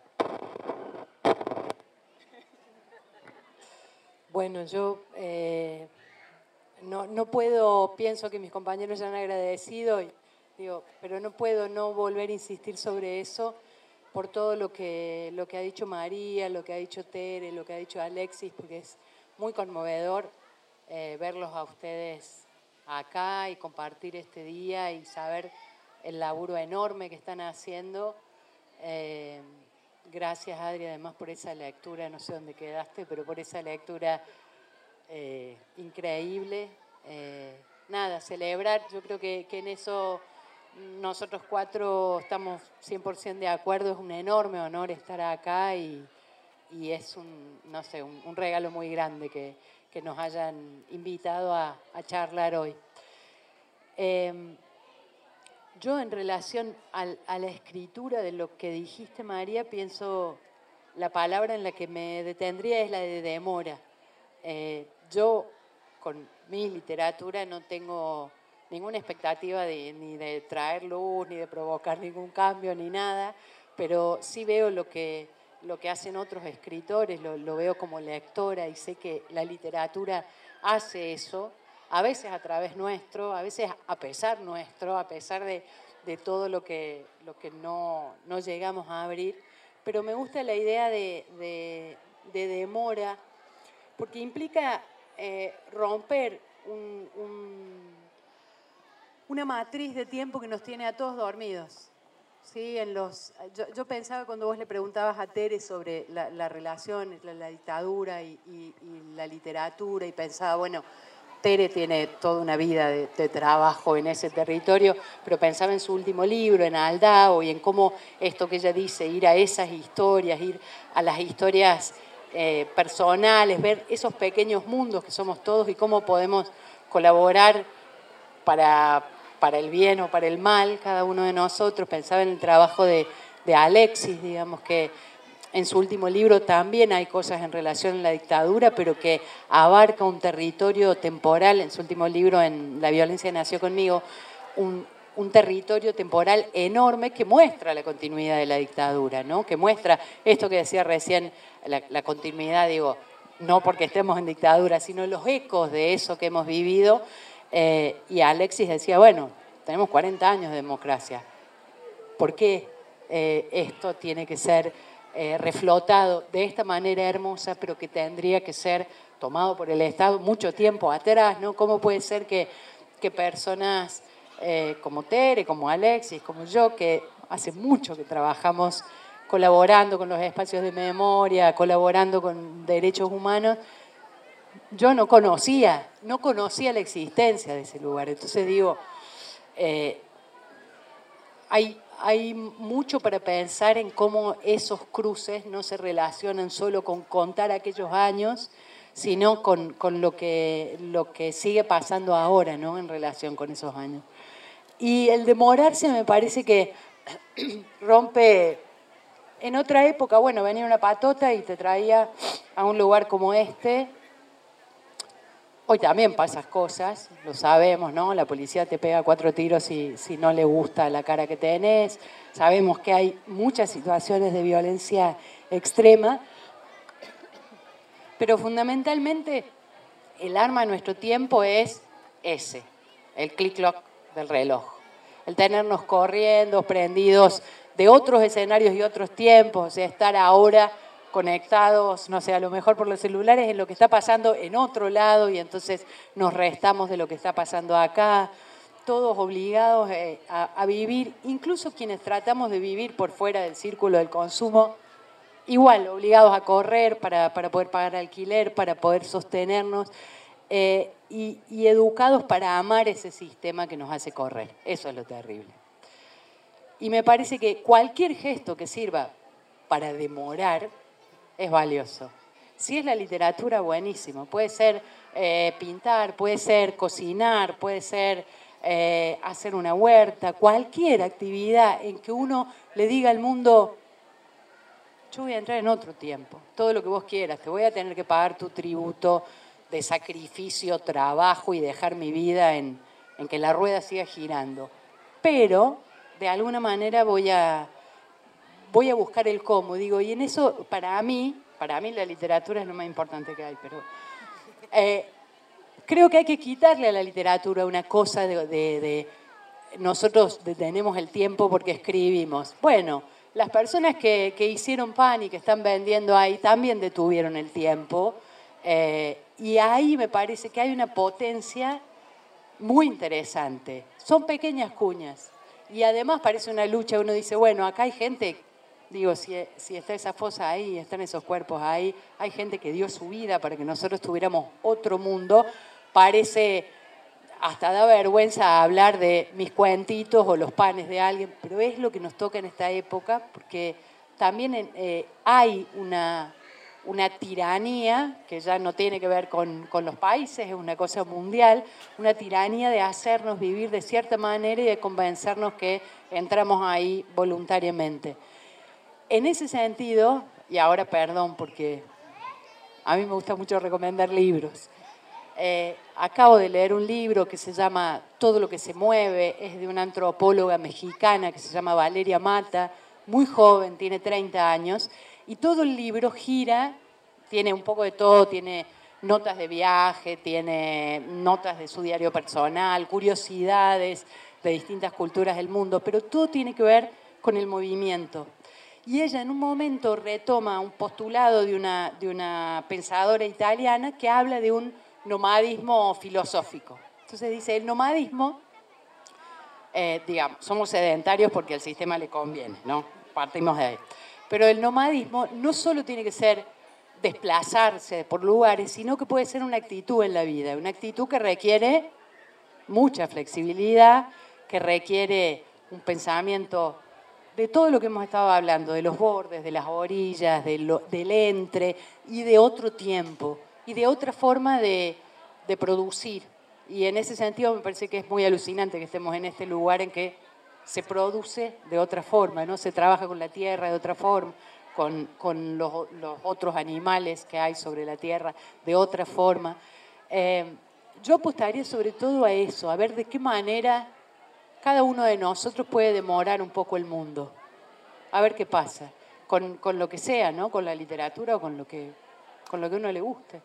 Bueno, yo eh, no, no puedo, pienso que mis compañeros ya han agradecido, y digo, pero no puedo no volver a insistir sobre eso por todo lo que, lo que ha dicho María, lo que ha dicho Tere, lo que ha dicho Alexis, porque es muy conmovedor eh, verlos a ustedes acá y compartir este día y saber el laburo enorme que están haciendo. Eh, Gracias, Adri, además por esa lectura, no sé dónde quedaste, pero por esa lectura eh, increíble. Eh, nada, celebrar, yo creo que, que en eso nosotros cuatro estamos cien por ciento de acuerdo, es un enorme honor estar acá y, y es un, no sé, un, un regalo muy grande que, que nos hayan invitado a, a charlar hoy. Eh, Yo en relación al, a la escritura de lo que dijiste, María, pienso la palabra en la que me detendría es la de demora. Eh, yo con mi literatura no tengo ninguna expectativa de, ni de traer luz, ni de provocar ningún cambio, ni nada, pero sí veo lo que, lo que hacen otros escritores, lo, lo veo como lectora y sé que la literatura hace eso, a veces a través nuestro, a veces a pesar nuestro, a pesar de, de todo lo que, lo que no, no llegamos a abrir. Pero me gusta la idea de, de, de demora, porque implica eh, romper un, un, una matriz de tiempo que nos tiene a todos dormidos. Sí, en los, yo, yo pensaba cuando vos le preguntabas a Tere sobre la, la relación entre la, la dictadura y, y, y la literatura, y pensaba, bueno, Tere tiene toda una vida de, de trabajo en ese territorio, pero pensaba en su último libro, en Aldao, y en cómo esto que ella dice, ir a esas historias, ir a las historias eh, personales, ver esos pequeños mundos que somos todos y cómo podemos colaborar para, para el bien o para el mal, cada uno de nosotros. Pensaba en el trabajo de, de Alexis, digamos, que en su último libro también hay cosas en relación a la dictadura, pero que abarca un territorio temporal. En su último libro, en La violencia nació conmigo, un, un territorio temporal enorme que muestra la continuidad de la dictadura, ¿no? Que muestra esto que decía recién, la, la continuidad, digo, no porque estemos en dictadura, sino los ecos de eso que hemos vivido. Eh, y Alexis decía, bueno, tenemos cuarenta años de democracia. ¿Por qué eh, esto tiene que ser Eh, reflotado de esta manera hermosa, pero que tendría que ser tomado por el Estado mucho tiempo atrás, ¿no? ¿Cómo puede ser que, que personas eh, como Tere, como Alexis, como yo, que hace mucho que trabajamos colaborando con los espacios de memoria, colaborando con derechos humanos, yo no conocía, no conocía la existencia de ese lugar? Entonces digo, eh, hay... Hay mucho para pensar en cómo esos cruces no se relacionan solo con contar aquellos años, sino con, con lo, que, lo que sigue pasando ahora, ¿no? En relación con esos años. Y el demorarse me parece que rompe. En otra época, bueno, venía una patota y te traía a un lugar como este. Hoy también pasas cosas, lo sabemos, ¿no? La policía te pega cuatro tiros si, si no le gusta la cara que tenés. Sabemos que hay muchas situaciones de violencia extrema, pero fundamentalmente el arma de nuestro tiempo es ese, el clic-cloc del reloj. El tenernos corriendo, prendidos de otros escenarios y otros tiempos, o sea, estar ahora conectados, no sé, a lo mejor por los celulares, en lo que está pasando en otro lado, y entonces nos restamos de lo que está pasando acá, todos obligados eh, a, a vivir, incluso quienes tratamos de vivir por fuera del círculo del consumo, igual, obligados a correr para, para poder pagar alquiler, para poder sostenernos, eh, y, y educados para amar ese sistema que nos hace correr. Eso es lo terrible. Y me parece que cualquier gesto que sirva para demorar es valioso. Si es la literatura, buenísimo. Puede ser eh, pintar, puede ser cocinar, puede ser eh, hacer una huerta, cualquier actividad en que uno le diga al mundo, yo voy a entrar en otro tiempo, todo lo que vos quieras, te voy a tener que pagar tu tributo de sacrificio, trabajo y dejar mi vida en, en que la rueda siga girando. Pero, de alguna manera, voy a... voy a buscar el cómo, digo, y en eso, para mí, para mí la literatura es lo más importante que hay, pero eh, creo que hay que quitarle a la literatura una cosa de, de, de nosotros detenemos el tiempo porque escribimos. Bueno, las personas que, que hicieron pan y que están vendiendo ahí también detuvieron el tiempo, eh, y ahí me parece que hay una potencia muy interesante. Son pequeñas cuñas, y además parece una lucha, uno dice, bueno, acá hay gente. Digo, si, si está esa fosa ahí, están esos cuerpos ahí, hay gente que dio su vida para que nosotros tuviéramos otro mundo. Parece, hasta da vergüenza hablar de mis cuentitos o los panes de alguien, pero es lo que nos toca en esta época, porque también eh, hay una, una tiranía que ya no tiene que ver con, con los países, es una cosa mundial, una tiranía de hacernos vivir de cierta manera y de convencernos que entramos ahí voluntariamente. En ese sentido, y ahora perdón porque a mí me gusta mucho recomendar libros, eh, acabo de leer un libro que se llama Todo lo que se mueve, es de una antropóloga mexicana que se llama Valeria Mata, muy joven, tiene treinta años, y todo el libro gira, tiene un poco de todo, tiene notas de viaje, tiene notas de su diario personal, curiosidades de distintas culturas del mundo, pero todo tiene que ver con el movimiento. Y ella en un momento retoma un postulado de una, de una pensadora italiana que habla de un nomadismo filosófico. Entonces dice, el nomadismo Eh, digamos, somos sedentarios porque al sistema le conviene, ¿no? Partimos de ahí. Pero el nomadismo no solo tiene que ser desplazarse por lugares, sino que puede ser una actitud en la vida, una actitud que requiere mucha flexibilidad, que requiere un pensamiento de todo lo que hemos estado hablando, de los bordes, de las orillas, de lo, del entre y de otro tiempo y de otra forma de, de producir. Y en ese sentido me parece que es muy alucinante que estemos en este lugar en que se produce de otra forma, ¿no? Se trabaja con la tierra de otra forma, con, con los, los otros animales que hay sobre la tierra de otra forma. Eh, yo apostaría sobre todo a eso, a ver de qué manera cada uno de nosotros puede demorar un poco el mundo. A ver qué pasa, con, con lo que sea, ¿no? Con la literatura o con lo que, con lo que a uno le guste.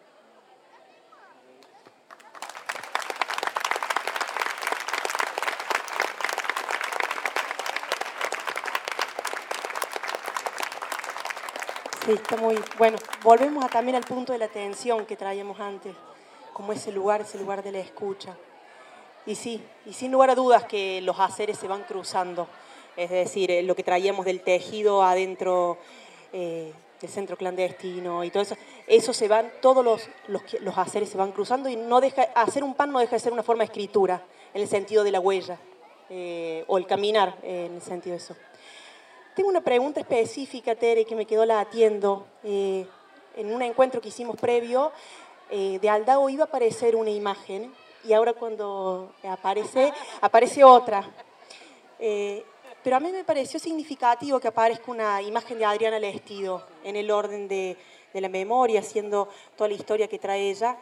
Sí, está muy bueno. Volvemos a, también al punto de la atención que traíamos antes, como ese lugar, ese lugar de la escucha. Y sí, y sin lugar a dudas que los haceres se van cruzando. Es decir, lo que traíamos del tejido adentro eh, del centro clandestino y todo eso, eso se van, todos los, los, los haceres se van cruzando y no deja, hacer un pan no deja de ser una forma de escritura, en el sentido de la huella, eh, o el caminar, eh, en el sentido de eso. Tengo una pregunta específica, Tere, que me quedó latiendo. Eh, en un encuentro que hicimos previo, eh, de Aldao iba a aparecer una imagen y ahora cuando aparece, aparece otra. Eh, pero a mí me pareció significativo que aparezca una imagen de Adriana Lestido en el orden de, de la memoria, haciendo toda la historia que trae ella.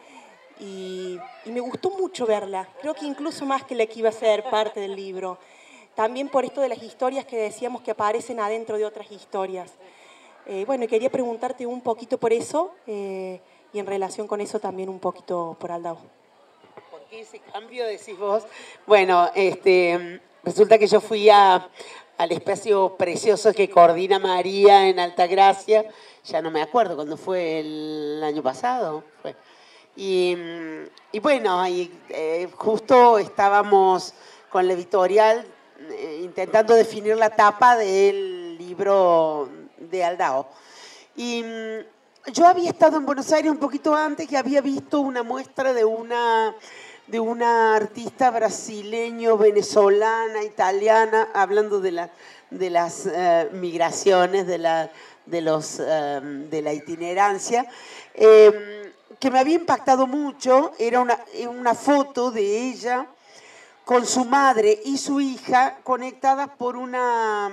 Y, y me gustó mucho verla, creo que incluso más que la que iba a ser parte del libro. También por esto de las historias que decíamos que aparecen adentro de otras historias. Eh, bueno, quería preguntarte un poquito por eso eh, y en relación con eso también un poquito por Aldao. ¿Por qué ese cambio decís vos? Bueno, este, resulta que yo fui a, al espacio precioso que coordina María en Altagracia, ya no me acuerdo cuándo fue, el año pasado fue. Y, y bueno, y, eh, justo estábamos con la editorial intentando definir la tapa del libro de Aldao. Y yo había estado en Buenos Aires un poquito antes, que había visto una muestra de una, de una artista brasileño, venezolana, italiana, hablando de, la, de las uh, migraciones, de la, de, los, uh, de la itinerancia, eh, que me había impactado mucho. Era una, una foto de ella con su madre y su hija conectadas por una,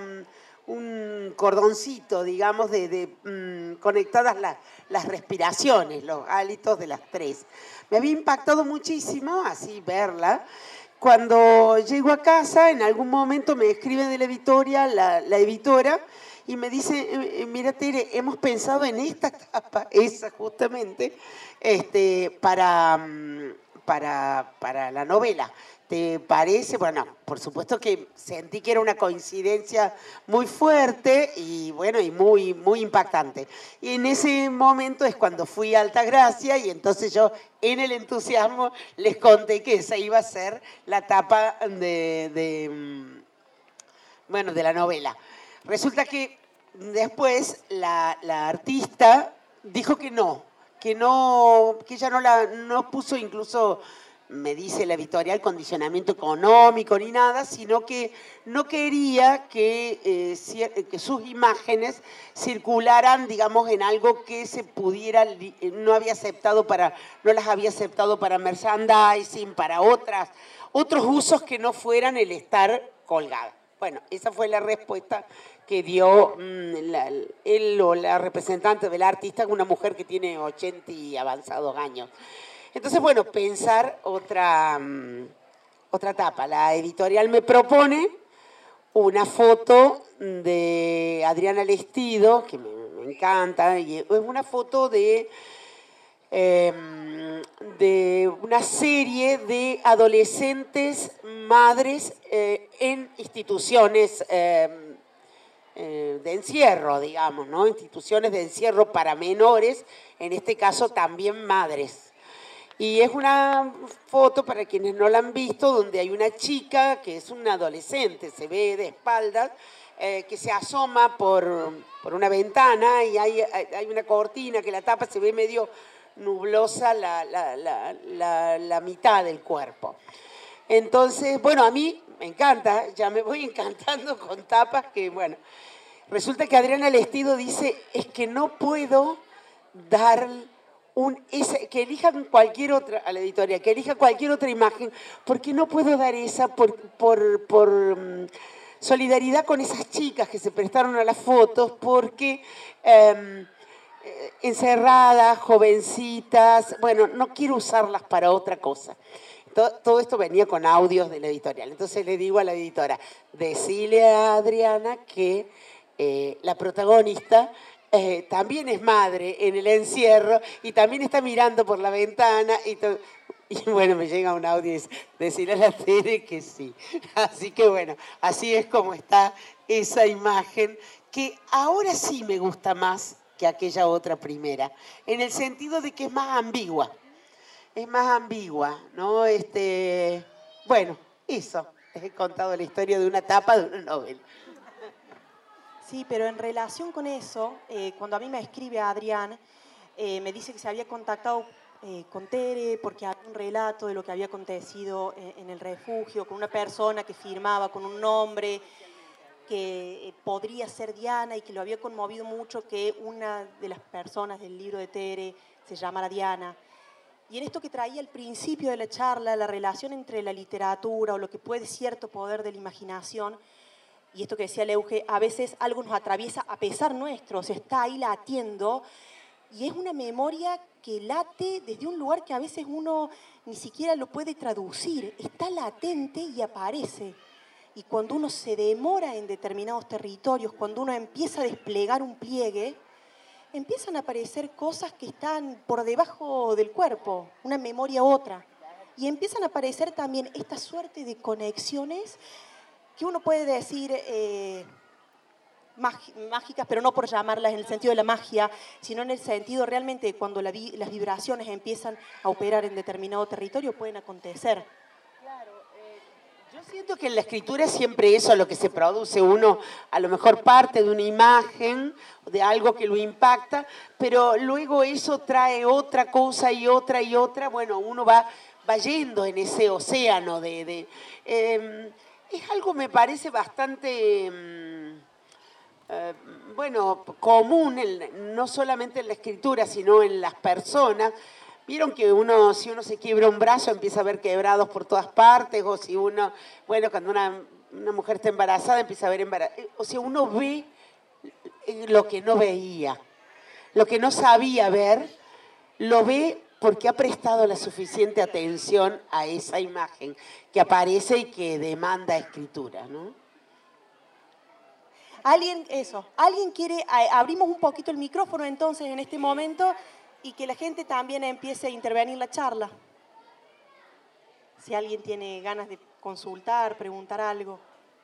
un cordoncito, digamos, de, de um, conectadas la, las respiraciones, los hálitos de las tres. Me había impactado muchísimo así verla. Cuando llego a casa, en algún momento me escribe de la editorial, la, la editora, y me dice, mira Tere, hemos pensado en esta etapa, esa justamente, este, para, para, para la novela. ¿Te parece? Bueno, por supuesto que sentí que era una coincidencia muy fuerte y bueno, y muy, muy impactante. Y en ese momento es cuando fui a Altagracia y entonces yo, en el entusiasmo, les conté que esa iba a ser la tapa de, de, bueno, de la novela. Resulta que después la, la artista dijo que no, que no, que ella no la no puso incluso, me dice la editorial, condicionamiento económico ni nada, sino que no quería que, eh, que sus imágenes circularan, digamos, en algo que se pudiera, no había aceptado para, no las había aceptado para merchandising, para otras, otros usos que no fueran el estar colgada. Bueno, esa fue la respuesta que dio mmm, la, él o la representante del artista, una mujer que tiene ochenta y avanzados años. Entonces, bueno, pensar otra, um, otra etapa. La editorial me propone una foto de Adriana Lestido, que me, me encanta, y es una foto de, eh, de una serie de adolescentes madres eh, en instituciones eh, eh, de encierro, digamos, ¿no? Instituciones de encierro para menores, en este caso también madres. Y es una foto, para quienes no la han visto, donde hay una chica que es una adolescente, se ve de espaldas, eh, que se asoma por, por una ventana y hay, hay una cortina que la tapa, se ve medio nublosa la, la, la, la, la mitad del cuerpo. Entonces, bueno, a mí me encanta, ya me voy encantando con tapas que, bueno, resulta que Adriana Lestido dice, es que no puedo dar un, esa, que elijan cualquier otra, a la editorial, que elija cualquier otra imagen, porque no puedo dar esa por, por, por um, solidaridad con esas chicas que se prestaron a las fotos, porque um, encerradas, jovencitas, bueno, no quiero usarlas para otra cosa. Todo, todo esto venía con audios de la editorial. Entonces le digo a la editora, decile a Adriana que eh, la protagonista eh, también es madre en el encierro y también está mirando por la ventana. Y, y bueno, me llega un audio y dice, decile a la Tere que sí. Así que bueno, así es como está esa imagen, que ahora sí me gusta más que aquella otra primera, en el sentido de que es más ambigua. Es más ambigua, ¿no? Este, bueno, eso. Les he contado la historia de una tapa de una novela. Sí, pero en relación con eso, eh, cuando a mí me escribe Adrián, eh, me dice que se había contactado eh, con Tere porque había un relato de lo que había acontecido en, en el refugio, con una persona que firmaba con un nombre que eh, podría ser Diana y que lo había conmovido mucho que una de las personas del libro de Tere se llamara Diana. Y en esto que traía al principio de la charla, la relación entre la literatura o lo que puede cierto poder de la imaginación, y esto que decía Leuge, a veces algo nos atraviesa a pesar nuestro, o sea, está ahí latiendo, y es una memoria que late desde un lugar que a veces uno ni siquiera lo puede traducir, está latente y aparece. Y cuando uno se demora en determinados territorios, cuando uno empieza a desplegar un pliegue, empiezan a aparecer cosas que están por debajo del cuerpo, una memoria otra. Y empiezan a aparecer también esta suerte de conexiones que uno puede decir eh, mágicas, pero no por llamarlas en el sentido de la magia, sino en el sentido realmente de cuando la vi, las vibraciones empiezan a operar en determinado territorio, pueden acontecer. Yo siento que en la escritura siempre eso es lo que se produce. Uno a lo mejor parte de una imagen, de algo que lo impacta, pero luego eso trae otra cosa y otra y otra. Bueno, uno va, va yendo en ese océano de... de eh, es algo, me parece, bastante... Eh, bueno, común, en, no solamente en la escritura, sino en las personas. Vieron que uno, si uno se quiebra un brazo, empieza a ver quebrados por todas partes, o si uno, bueno, cuando una, una mujer está embarazada, empieza a ver embarazada. O sea, uno ve lo que no veía, lo que no sabía ver, lo ve porque ha prestado la suficiente atención a esa imagen que aparece y que demanda escritura, ¿no? Alguien, eso, alguien quiere, abrimos un poquito el micrófono entonces en este momento y que la gente también empiece a intervenir en la charla. Si alguien tiene ganas de consultar, preguntar algo.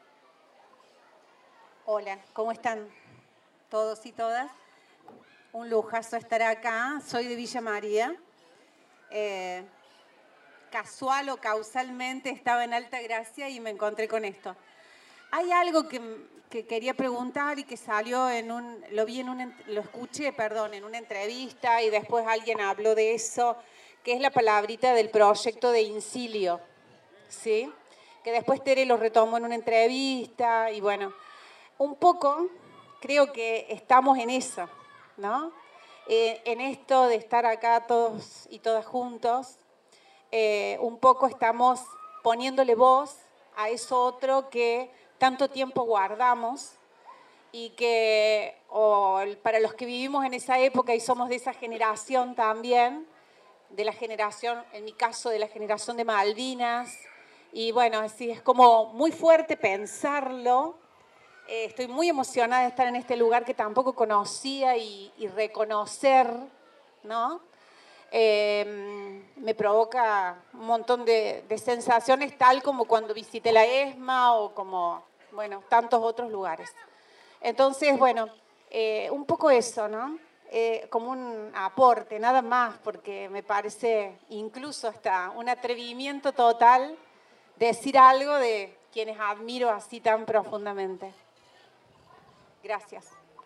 Hola, ¿cómo están todos y todas? Un lujazo estar acá. Soy de Villa María. Eh, casual o causalmente estaba en Altagracia y me encontré con esto. Hay algo que, que quería preguntar y que salió en un, lo vi en un, lo escuché, perdón, en una entrevista y después alguien habló de eso, que es la palabrita del proyecto de Incilio, ¿sí? Que después Tere lo retomó en una entrevista y bueno, un poco creo que estamos en eso, ¿no? Eh, en esto de estar acá todos y todas juntos, eh, un poco estamos poniéndole voz a eso otro que tanto tiempo guardamos y que o para los que vivimos en esa época y somos de esa generación también, de la generación, en mi caso, de la generación de Malvinas, y bueno, así es como muy fuerte pensarlo. Eh, estoy muy emocionada de estar en este lugar que tampoco conocía y, y reconocer, ¿no? Eh, me provoca un montón de, de sensaciones, tal como cuando visité la ESMA o como, bueno, tantos otros lugares. Entonces, bueno, eh, un poco eso, ¿no? eh, como un aporte, nada más, porque me parece incluso hasta un atrevimiento total decir algo de quienes admiro así tan profundamente. Gracias.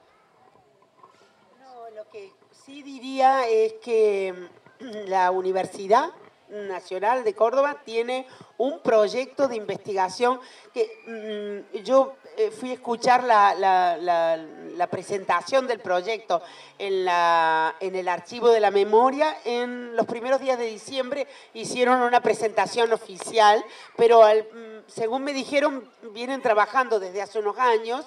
No, lo que sí diría es que la Universidad Nacional de Córdoba tiene un proyecto de investigación que mmm, yo eh, fui a escuchar la, la, la, la presentación del proyecto en, la, en el Archivo de la Memoria. En los primeros días de diciembre hicieron una presentación oficial, pero al, según me dijeron, vienen trabajando desde hace unos años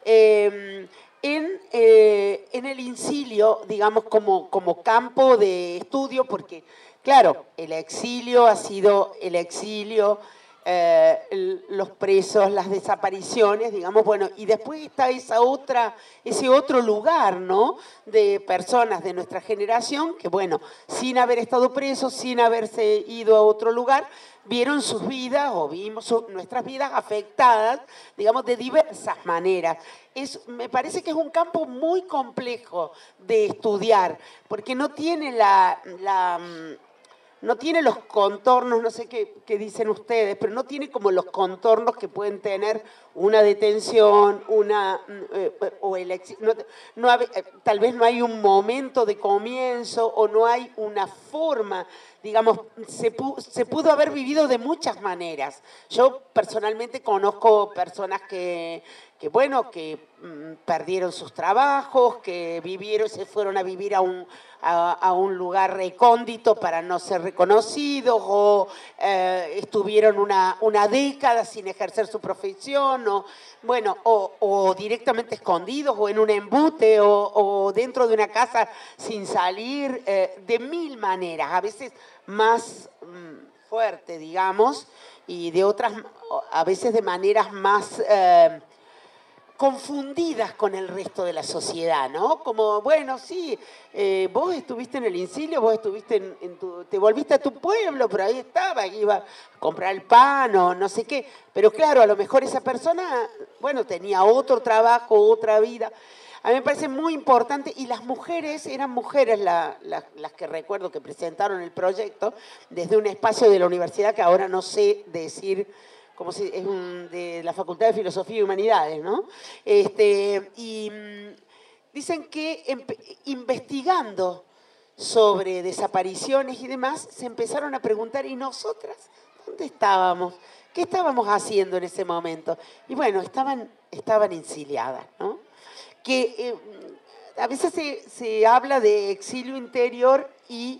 eh, en, eh, en el Incilio, digamos, como, como campo de estudio, porque claro, el exilio ha sido el exilio, eh, el, los presos, las desapariciones, digamos, bueno, y después está esa otra, ese otro lugar, ¿no?, de personas de nuestra generación que, bueno, sin haber estado presos, sin haberse ido a otro lugar, vieron sus vidas o vimos su, nuestras vidas afectadas, digamos, de diversas maneras. Es, me parece que es un campo muy complejo de estudiar, porque no tiene la... la no tiene los contornos, no sé qué, qué dicen ustedes, pero no tiene como los contornos que pueden tener una detención, una eh, o el no, no, tal vez no hay un momento de comienzo o no hay una forma, digamos, se, pu, se pudo haber vivido de muchas maneras. Yo personalmente conozco personas que, que bueno, que mmm, perdieron sus trabajos, que vivieron, se fueron a vivir a un, a, a un lugar recóndito para no ser reconocidos, o eh, estuvieron una, una década sin ejercer su profesión, o, bueno, o, o directamente escondidos, o en un embute, o, o dentro de una casa sin salir, eh, de mil maneras, a veces más mmm, fuerte, digamos, y de otras, a veces de maneras más... Eh, confundidas con el resto de la sociedad, ¿no? Como, bueno, sí, eh, vos estuviste en el Incilio, vos estuviste en, en tu, te volviste a tu pueblo, pero ahí estaba, iba a comprar el pan o no sé qué, pero claro, a lo mejor esa persona, bueno, tenía otro trabajo, otra vida. A mí me parece muy importante, y las mujeres, eran mujeres la, la, las que recuerdo que presentaron el proyecto, desde un espacio de la universidad que ahora no sé decir, como si es un, de la Facultad de Filosofía y Humanidades, ¿no? Este, y mmm, dicen que investigando sobre desapariciones y demás, se empezaron a preguntar, ¿y nosotras dónde estábamos? ¿Qué estábamos haciendo en ese momento? Y bueno, estaban, estaban exiliadas, ¿no? Que eh, a veces se, se habla de exilio interior y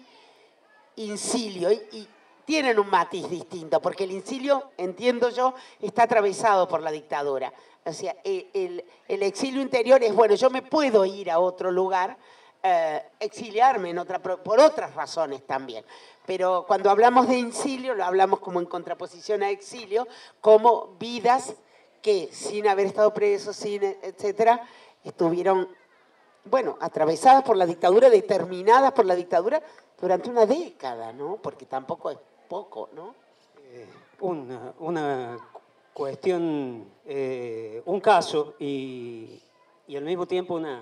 incilio, y, y tienen un matiz distinto, porque el incilio, entiendo yo, está atravesado por la dictadura. O sea, el, el exilio interior es, bueno, yo me puedo ir a otro lugar, eh, exiliarme en otra, por otras razones también. Pero cuando hablamos de incilio, lo hablamos como en contraposición a exilio, como vidas que, sin haber estado presos, sin, etcétera, estuvieron, bueno, atravesadas por la dictadura, determinadas por la dictadura durante una década, ¿no? Porque tampoco es poco, ¿no? Eh, una, una cuestión, eh, un caso y, y al mismo tiempo una,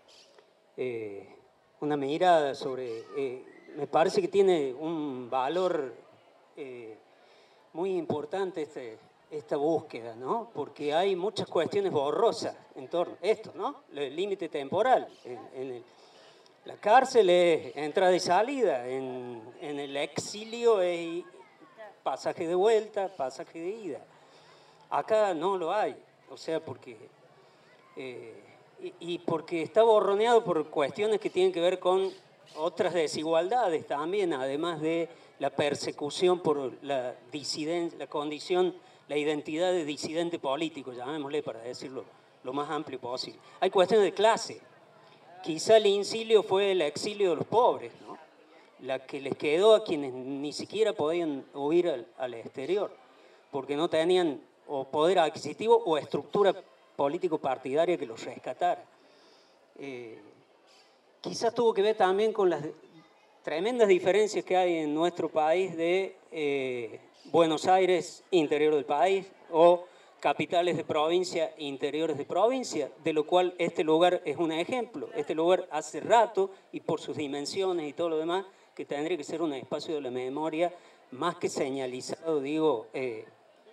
eh, una mirada sobre, eh, me parece que tiene un valor eh, muy importante este, esta búsqueda, ¿no? Porque hay muchas cuestiones borrosas en torno a esto, ¿no? El límite temporal en, en el... La cárcel es entrada y salida, en, en el exilio es pasaje de vuelta, pasaje de ida. Acá no lo hay, o sea, porque, eh, y, y porque está borroneado por cuestiones que tienen que ver con otras desigualdades también, además de la persecución por la disidencia, la condición, la identidad de disidente político, llamémosle para decirlo lo más amplio posible. Hay cuestiones de clase. Quizá el incilio fue el exilio de los pobres, ¿no? La que les quedó a quienes ni siquiera podían huir al, al exterior, porque no tenían o poder adquisitivo o estructura político-partidaria que los rescatara. Eh, quizás tuvo que ver también con las tremendas diferencias que hay en nuestro país de eh, Buenos Aires, interior del país, o capitales de provincia e interiores de provincia, de lo cual este lugar es un ejemplo. Este lugar hace rato, y por sus dimensiones y todo lo demás, que tendría que ser un espacio de la memoria más que señalizado, digo, eh,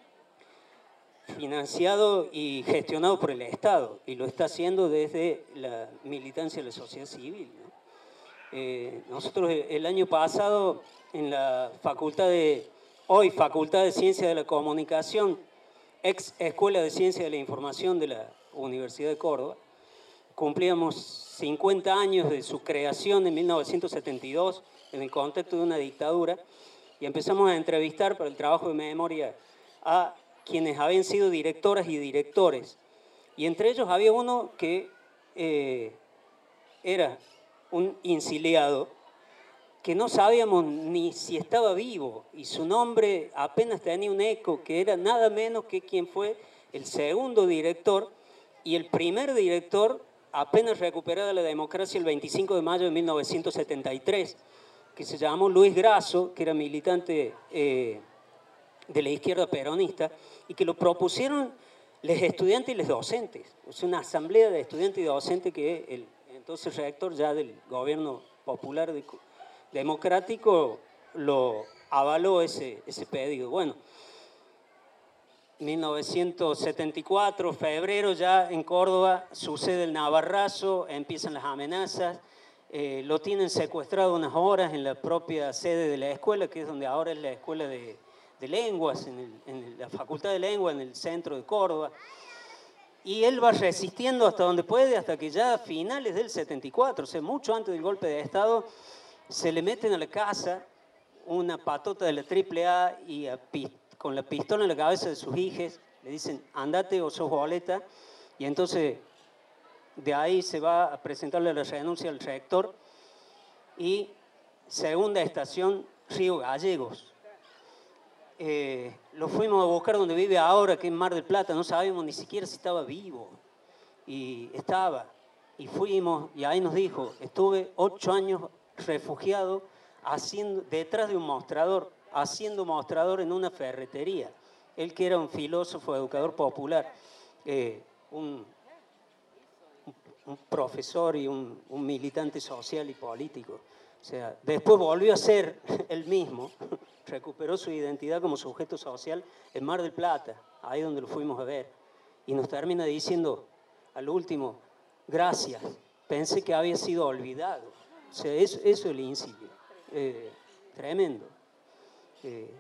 financiado y gestionado por el Estado, y lo está haciendo desde la militancia de la sociedad civil, ¿no? Eh, nosotros el año pasado en la facultad de, hoy Facultad de Ciencias de la Comunicación, ex Escuela de Ciencias de la Información de la Universidad de Córdoba, cumplíamos cincuenta años de su creación en mil novecientos setenta y dos en el contexto de una dictadura, y empezamos a entrevistar para el trabajo de memoria a quienes habían sido directoras y directores, y entre ellos había uno que eh, era un insiliado, que no sabíamos ni si estaba vivo, y su nombre apenas tenía un eco, que era nada menos que quien fue el segundo director y el primer director apenas recuperada la democracia el veinticinco de mayo de mil novecientos setenta y tres, que se llamó Luis Grasso, que era militante eh, de la izquierda peronista, y que lo propusieron los estudiantes y los docentes. Es una asamblea de estudiantes y docentes que el entonces rector ya del gobierno popular de, democrático lo avaló ese, ese pedido. Bueno, mil novecientos setenta y cuatro, febrero, ya en Córdoba sucede el Navarrazo, empiezan las amenazas, eh, lo tienen secuestrado unas horas en la propia sede de la escuela, que es donde ahora es la escuela de, de lenguas, en, el, en la Facultad de Lengua, en el centro de Córdoba. Y él va resistiendo hasta donde puede, hasta que ya a finales del setenta y cuatro, o sea, mucho antes del golpe de Estado, se le meten a la casa una patota de la triple A y a, con la pistola en la cabeza de sus hijas, le dicen, andate o sos boleta, y entonces de ahí se va a presentarle la renuncia al rector, y segunda estación, Río Gallegos. Eh, lo fuimos a buscar donde vive ahora, que es Mar del Plata, no sabíamos ni siquiera si estaba vivo, y estaba, y fuimos, y ahí nos dijo, estuve ocho años refugiado haciendo, detrás de un mostrador, haciendo mostrador en una ferretería. Él, que era un filósofo, educador popular, eh, un, un profesor y un, un militante social y político. O sea, después volvió a ser el mismo, recuperó su identidad como sujeto social en Mar del Plata, ahí donde lo fuimos a ver, y nos termina diciendo al último, gracias, pensé que había sido olvidado. O sea, eso, eso es el incilio, eh, tremendo. Eh,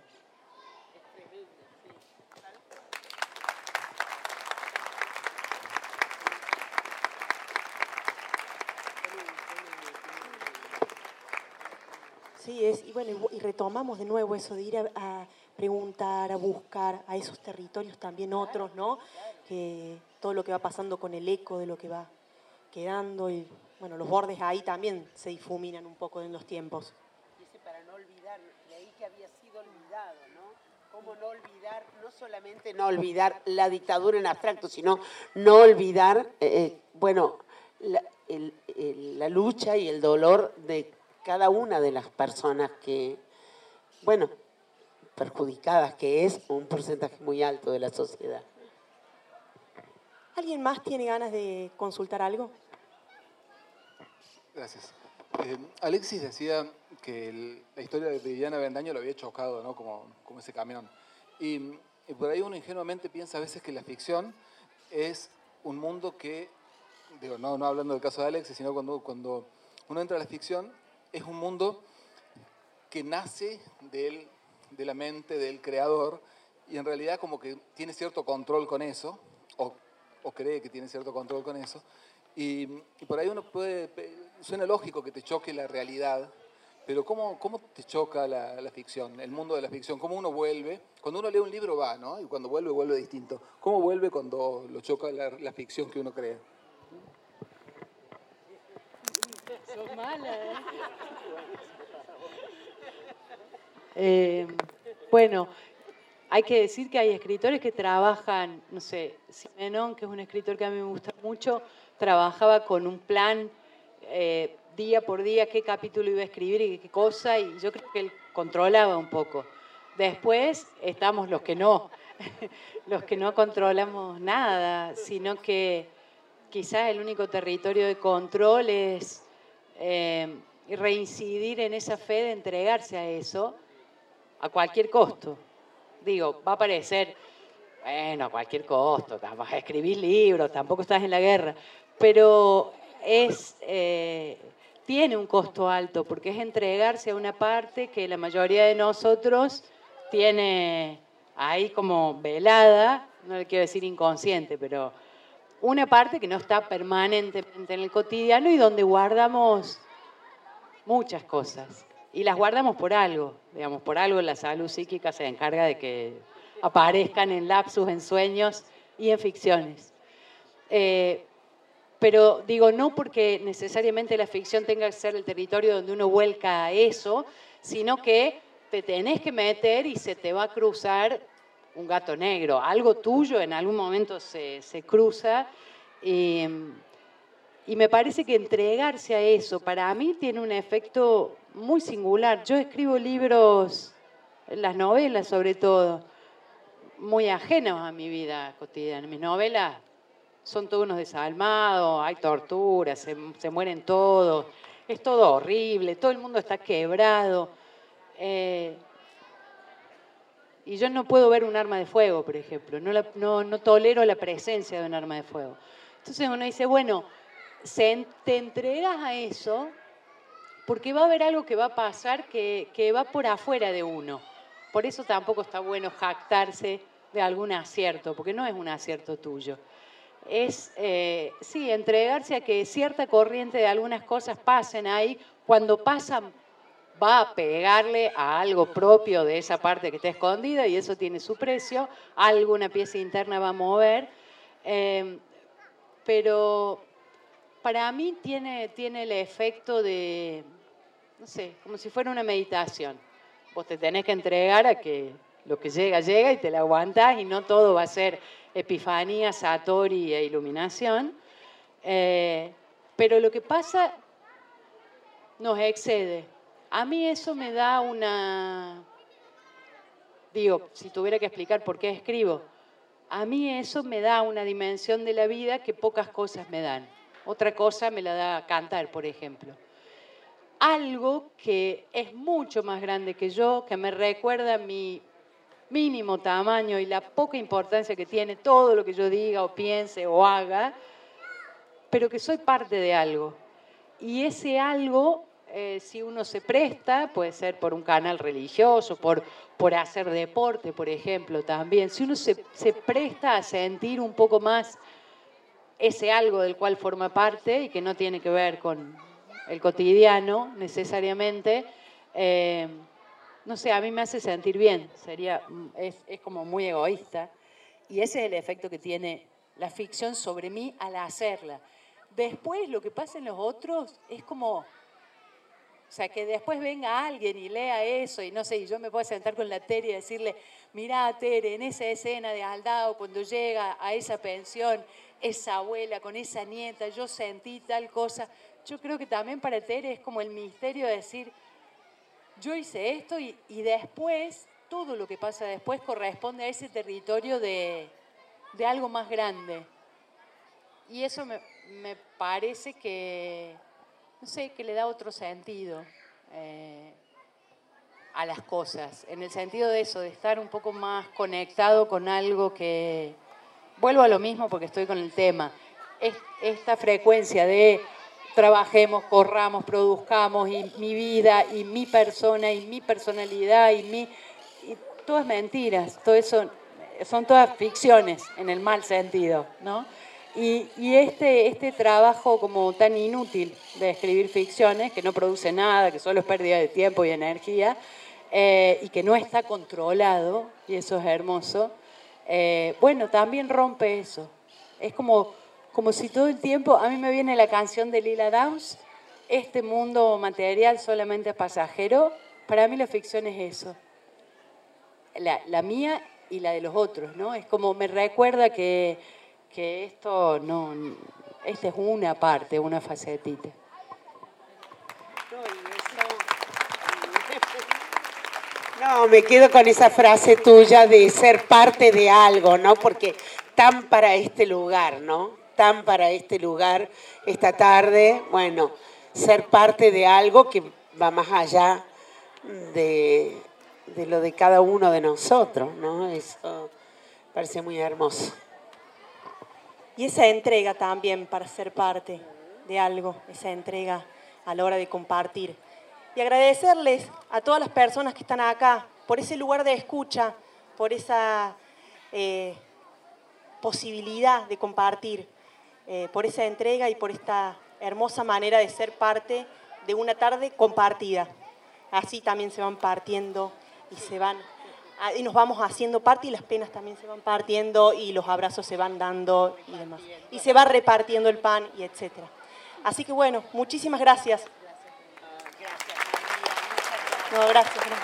Sí, es, y bueno, y retomamos de nuevo eso de ir a, a preguntar, a buscar a esos territorios también otros, ¿no? Que todo lo que va pasando con el eco de lo que va quedando, y bueno, los bordes ahí también se difuminan un poco en los tiempos. Dice para no olvidar, leí que había sido olvidado, ¿no? ¿Cómo no olvidar, no solamente no olvidar la dictadura en abstracto, sino no olvidar, eh, bueno, la, el, el, la lucha y el dolor de cada una de las personas que, bueno, perjudicadas, que es un porcentaje muy alto de la sociedad. ¿Alguien más tiene ganas de consultar algo? Gracias. Eh, Alexis decía que el, la historia de Viviana Bendaño lo había chocado, ¿no? Como, como ese camión. Y, y por ahí uno ingenuamente piensa a veces que la ficción es un mundo que, digo, no, no hablando del caso de Alexis, sino cuando, cuando uno entra a la ficción, es un mundo que nace del, de la mente del creador, y en realidad como que tiene cierto control con eso, o, o cree que tiene cierto control con eso, y, y por ahí uno puede, suena lógico que te choque la realidad, pero ¿cómo, cómo te choca la, la ficción, el mundo de la ficción? ¿Cómo uno vuelve? Cuando uno lee un libro va, ¿no? Y cuando vuelve, vuelve distinto. ¿Cómo vuelve cuando lo choca la, la ficción que uno cree? Sos mala, ¿eh? Eh, bueno, hay que decir que hay escritores que trabajan, no sé, Simenón, que es un escritor que a mí me gusta mucho, trabajaba con un plan eh, día por día, qué capítulo iba a escribir y qué cosa, y yo creo que él controlaba un poco. Después estamos los que no. los que no controlamos nada, sino que quizás el único territorio de control es eh, reincidir en esa fe de entregarse a eso a cualquier costo. Digo, va a parecer, bueno, a cualquier costo, vas a escribir libros, tampoco estás en la guerra, pero es, eh, tiene un costo alto, porque es entregarse a una parte que la mayoría de nosotros tiene ahí como velada, no le quiero decir inconsciente, pero una parte que no está permanentemente en el cotidiano y donde guardamos muchas cosas. Y las guardamos por algo, digamos, por algo la salud psíquica se encarga de que aparezcan en lapsus, en sueños y en ficciones. Eh, pero digo, no porque necesariamente la ficción tenga que ser el territorio donde uno vuelca a eso, sino que te tenés que meter y se te va a cruzar un gato negro. Algo tuyo en algún momento se, se cruza y, y me parece que entregarse a eso para mí tiene un efecto muy singular. Yo escribo libros, las novelas sobre todo, muy ajenos a mi vida cotidiana. Mis novelas son todos unos desalmados, hay torturas, se, se mueren todos, es todo horrible, todo el mundo está quebrado. Eh, y yo no puedo ver un arma de fuego, por ejemplo, no, la, no, no tolero la presencia de un arma de fuego. Entonces uno dice, bueno, se, te entregas a eso porque va a haber algo que va a pasar que, que va por afuera de uno. Por eso tampoco está bueno jactarse de algún acierto, porque no es un acierto tuyo. Es, eh, sí, entregarse a que cierta corriente de algunas cosas pasen ahí. Cuando pasan, va a pegarle a algo propio de esa parte que está escondida y eso tiene su precio. Alguna pieza interna va a mover. Eh, pero para mí tiene, tiene el efecto de, no sé, como si fuera una meditación. Vos te tenés que entregar a que lo que llega, llega y te la aguantás y no todo va a ser epifanía, satori e iluminación. Eh, pero lo que pasa nos excede. A mí eso me da una... Digo, si tuviera que explicar por qué escribo, a mí eso me da una dimensión de la vida que pocas cosas me dan. Otra cosa me la da cantar, por ejemplo. Algo que es mucho más grande que yo, que me recuerda mi mínimo tamaño y la poca importancia que tiene todo lo que yo diga o piense o haga, pero que soy parte de algo. Y ese algo, eh, si uno se presta, puede ser por un canal religioso, por, por hacer deporte, por ejemplo, también. Si uno se, se presta a sentir un poco más ese algo del cual forma parte y que no tiene que ver con el cotidiano necesariamente, eh, no sé, a mí me hace sentir bien, sería, es, es como muy egoísta. Y ese es el efecto que tiene la ficción sobre mí al hacerla. Después lo que pasa en los otros es como, o sea, que después venga alguien y lea eso y no sé, y yo me puedo sentar con la Tere y decirle, mirá Tere, en esa escena de Aldao, cuando llega a esa pensión, esa abuela con esa nieta, yo sentí tal cosa. Yo creo que también para Tere es como el misterio de decir, yo hice esto y, y después, todo lo que pasa después corresponde a ese territorio de, de algo más grande. Y eso me, me parece que, no sé, que le da otro sentido eh, a las cosas. En el sentido de eso, de estar un poco más conectado con algo que... Vuelvo a lo mismo porque estoy con el tema. Es, esta frecuencia de... trabajemos, corramos, produzcamos, y mi vida, y mi persona, y mi personalidad, y mi... Y todo es mentiras, todo eso son todas ficciones, en el mal sentido, ¿no? Y, y este, este trabajo como tan inútil de escribir ficciones, que no produce nada, que solo es pérdida de tiempo y energía, eh, y que no está controlado, y eso es hermoso, eh, bueno, también rompe eso. Es como... Como si todo el tiempo, a mí me viene la canción de Lila Downs, este mundo material solamente es pasajero. Para mí la ficción es eso, la, la mía y la de los otros, ¿no? Es como me recuerda que, que esto no, esta es una parte, una facetita. No, me quedo con esa frase tuya de ser parte de algo, ¿no? Porque tan para este lugar, ¿no? Tan para este lugar esta tarde, bueno, ser parte de algo que va más allá de, de lo de cada uno de nosotros, ¿no? Eso parece muy hermoso. Y esa entrega también para ser parte de algo, esa entrega a la hora de compartir. Y agradecerles a todas las personas que están acá por ese lugar de escucha, por esa eh, posibilidad de compartir, eh, por esa entrega y por esta hermosa manera de ser parte de una tarde compartida. Así también se van partiendo y se van y nos vamos haciendo parte y las penas también se van partiendo y los abrazos se van dando y demás. Y se va repartiendo el pan y etcétera. Así que bueno, muchísimas gracias. No, gracias. gracias.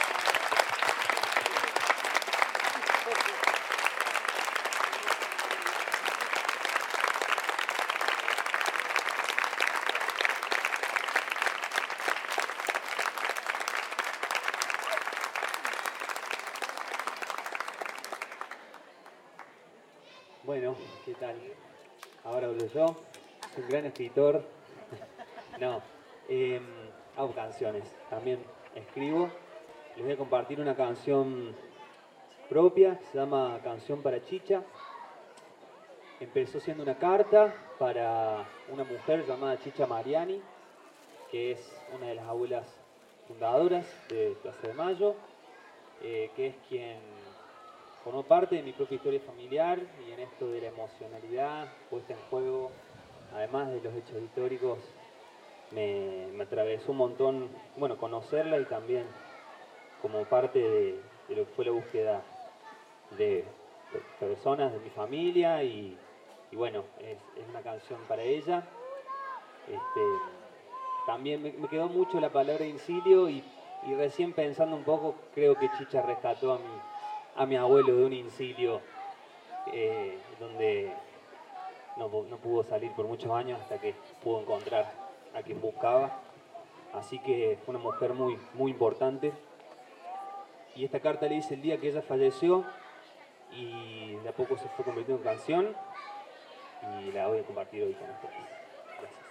Bueno, ¿qué tal? Ahora hablo yo. Soy un gran escritor. No, eh, hago canciones. También escribo. Les voy a compartir una canción propia. Se llama Canción para Chicha. Empezó siendo una carta para una mujer llamada Chicha Mariani, que es una de las abuelas fundadoras de Plaza de Mayo, eh, que es quien formó parte de mi propia historia familiar y en esto de la emocionalidad puesta en juego, además de los hechos históricos, me, me atravesó un montón, bueno, conocerla y también como parte de, de lo que fue la búsqueda de personas de mi familia y, y bueno, es, es una canción para ella. Este, también me, me quedó mucho la palabra incilio y, y recién pensando un poco, creo que Chicha rescató a mi a mi abuelo de un incilio eh, donde no, no pudo salir por muchos años hasta que pudo encontrar a quien buscaba. Así que fue una mujer muy, muy importante. Y esta carta le hice el día que ella falleció y de a poco se fue convirtiendo en canción y la voy a compartir hoy con ustedes. Gracias.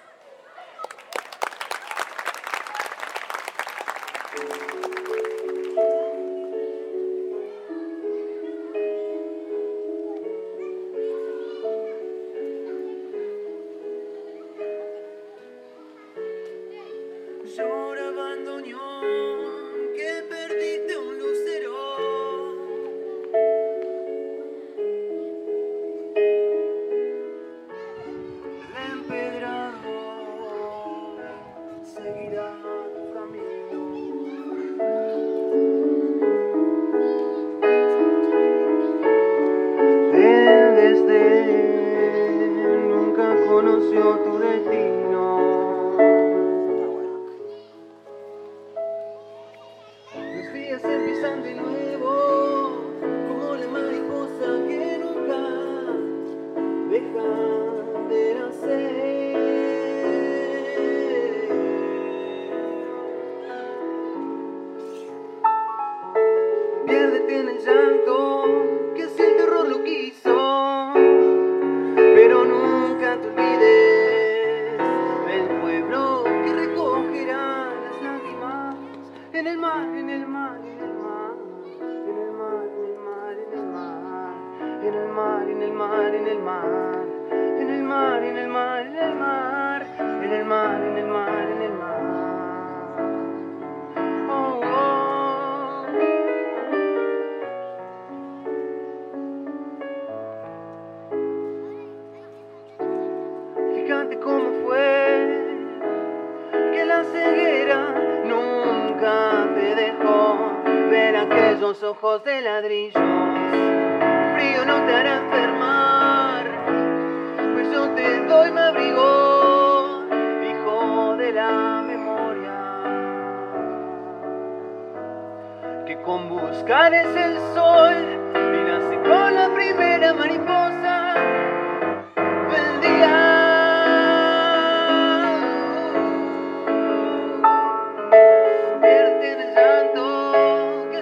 Llora bandoneón que perdiste un lucero. Empedrado seguirá tu camino. El desdén nunca conoció tu destino. Empiezan de nuevo, como la mariposa que nunca deja de nacer. Piérdete en el llanto, que si el terror lo quiso, pero nunca te olvides del pueblo que recogerá las lágrimas en el mar, en el mar. En el mar, en el mar, en el mar, en el mar, en el mar, en el mar, en el mar, en el mar, en el mar. Oh, oh. Fíjate cómo fue que la ceguera nunca te dejó ver aquellos ojos de ladrillos. Frío no te hará enfermar, pues yo te doy mi abrigo, hijo de la memoria, que con buscar es el sol y nace con la primera mariposa del día. Pierde en el llanto que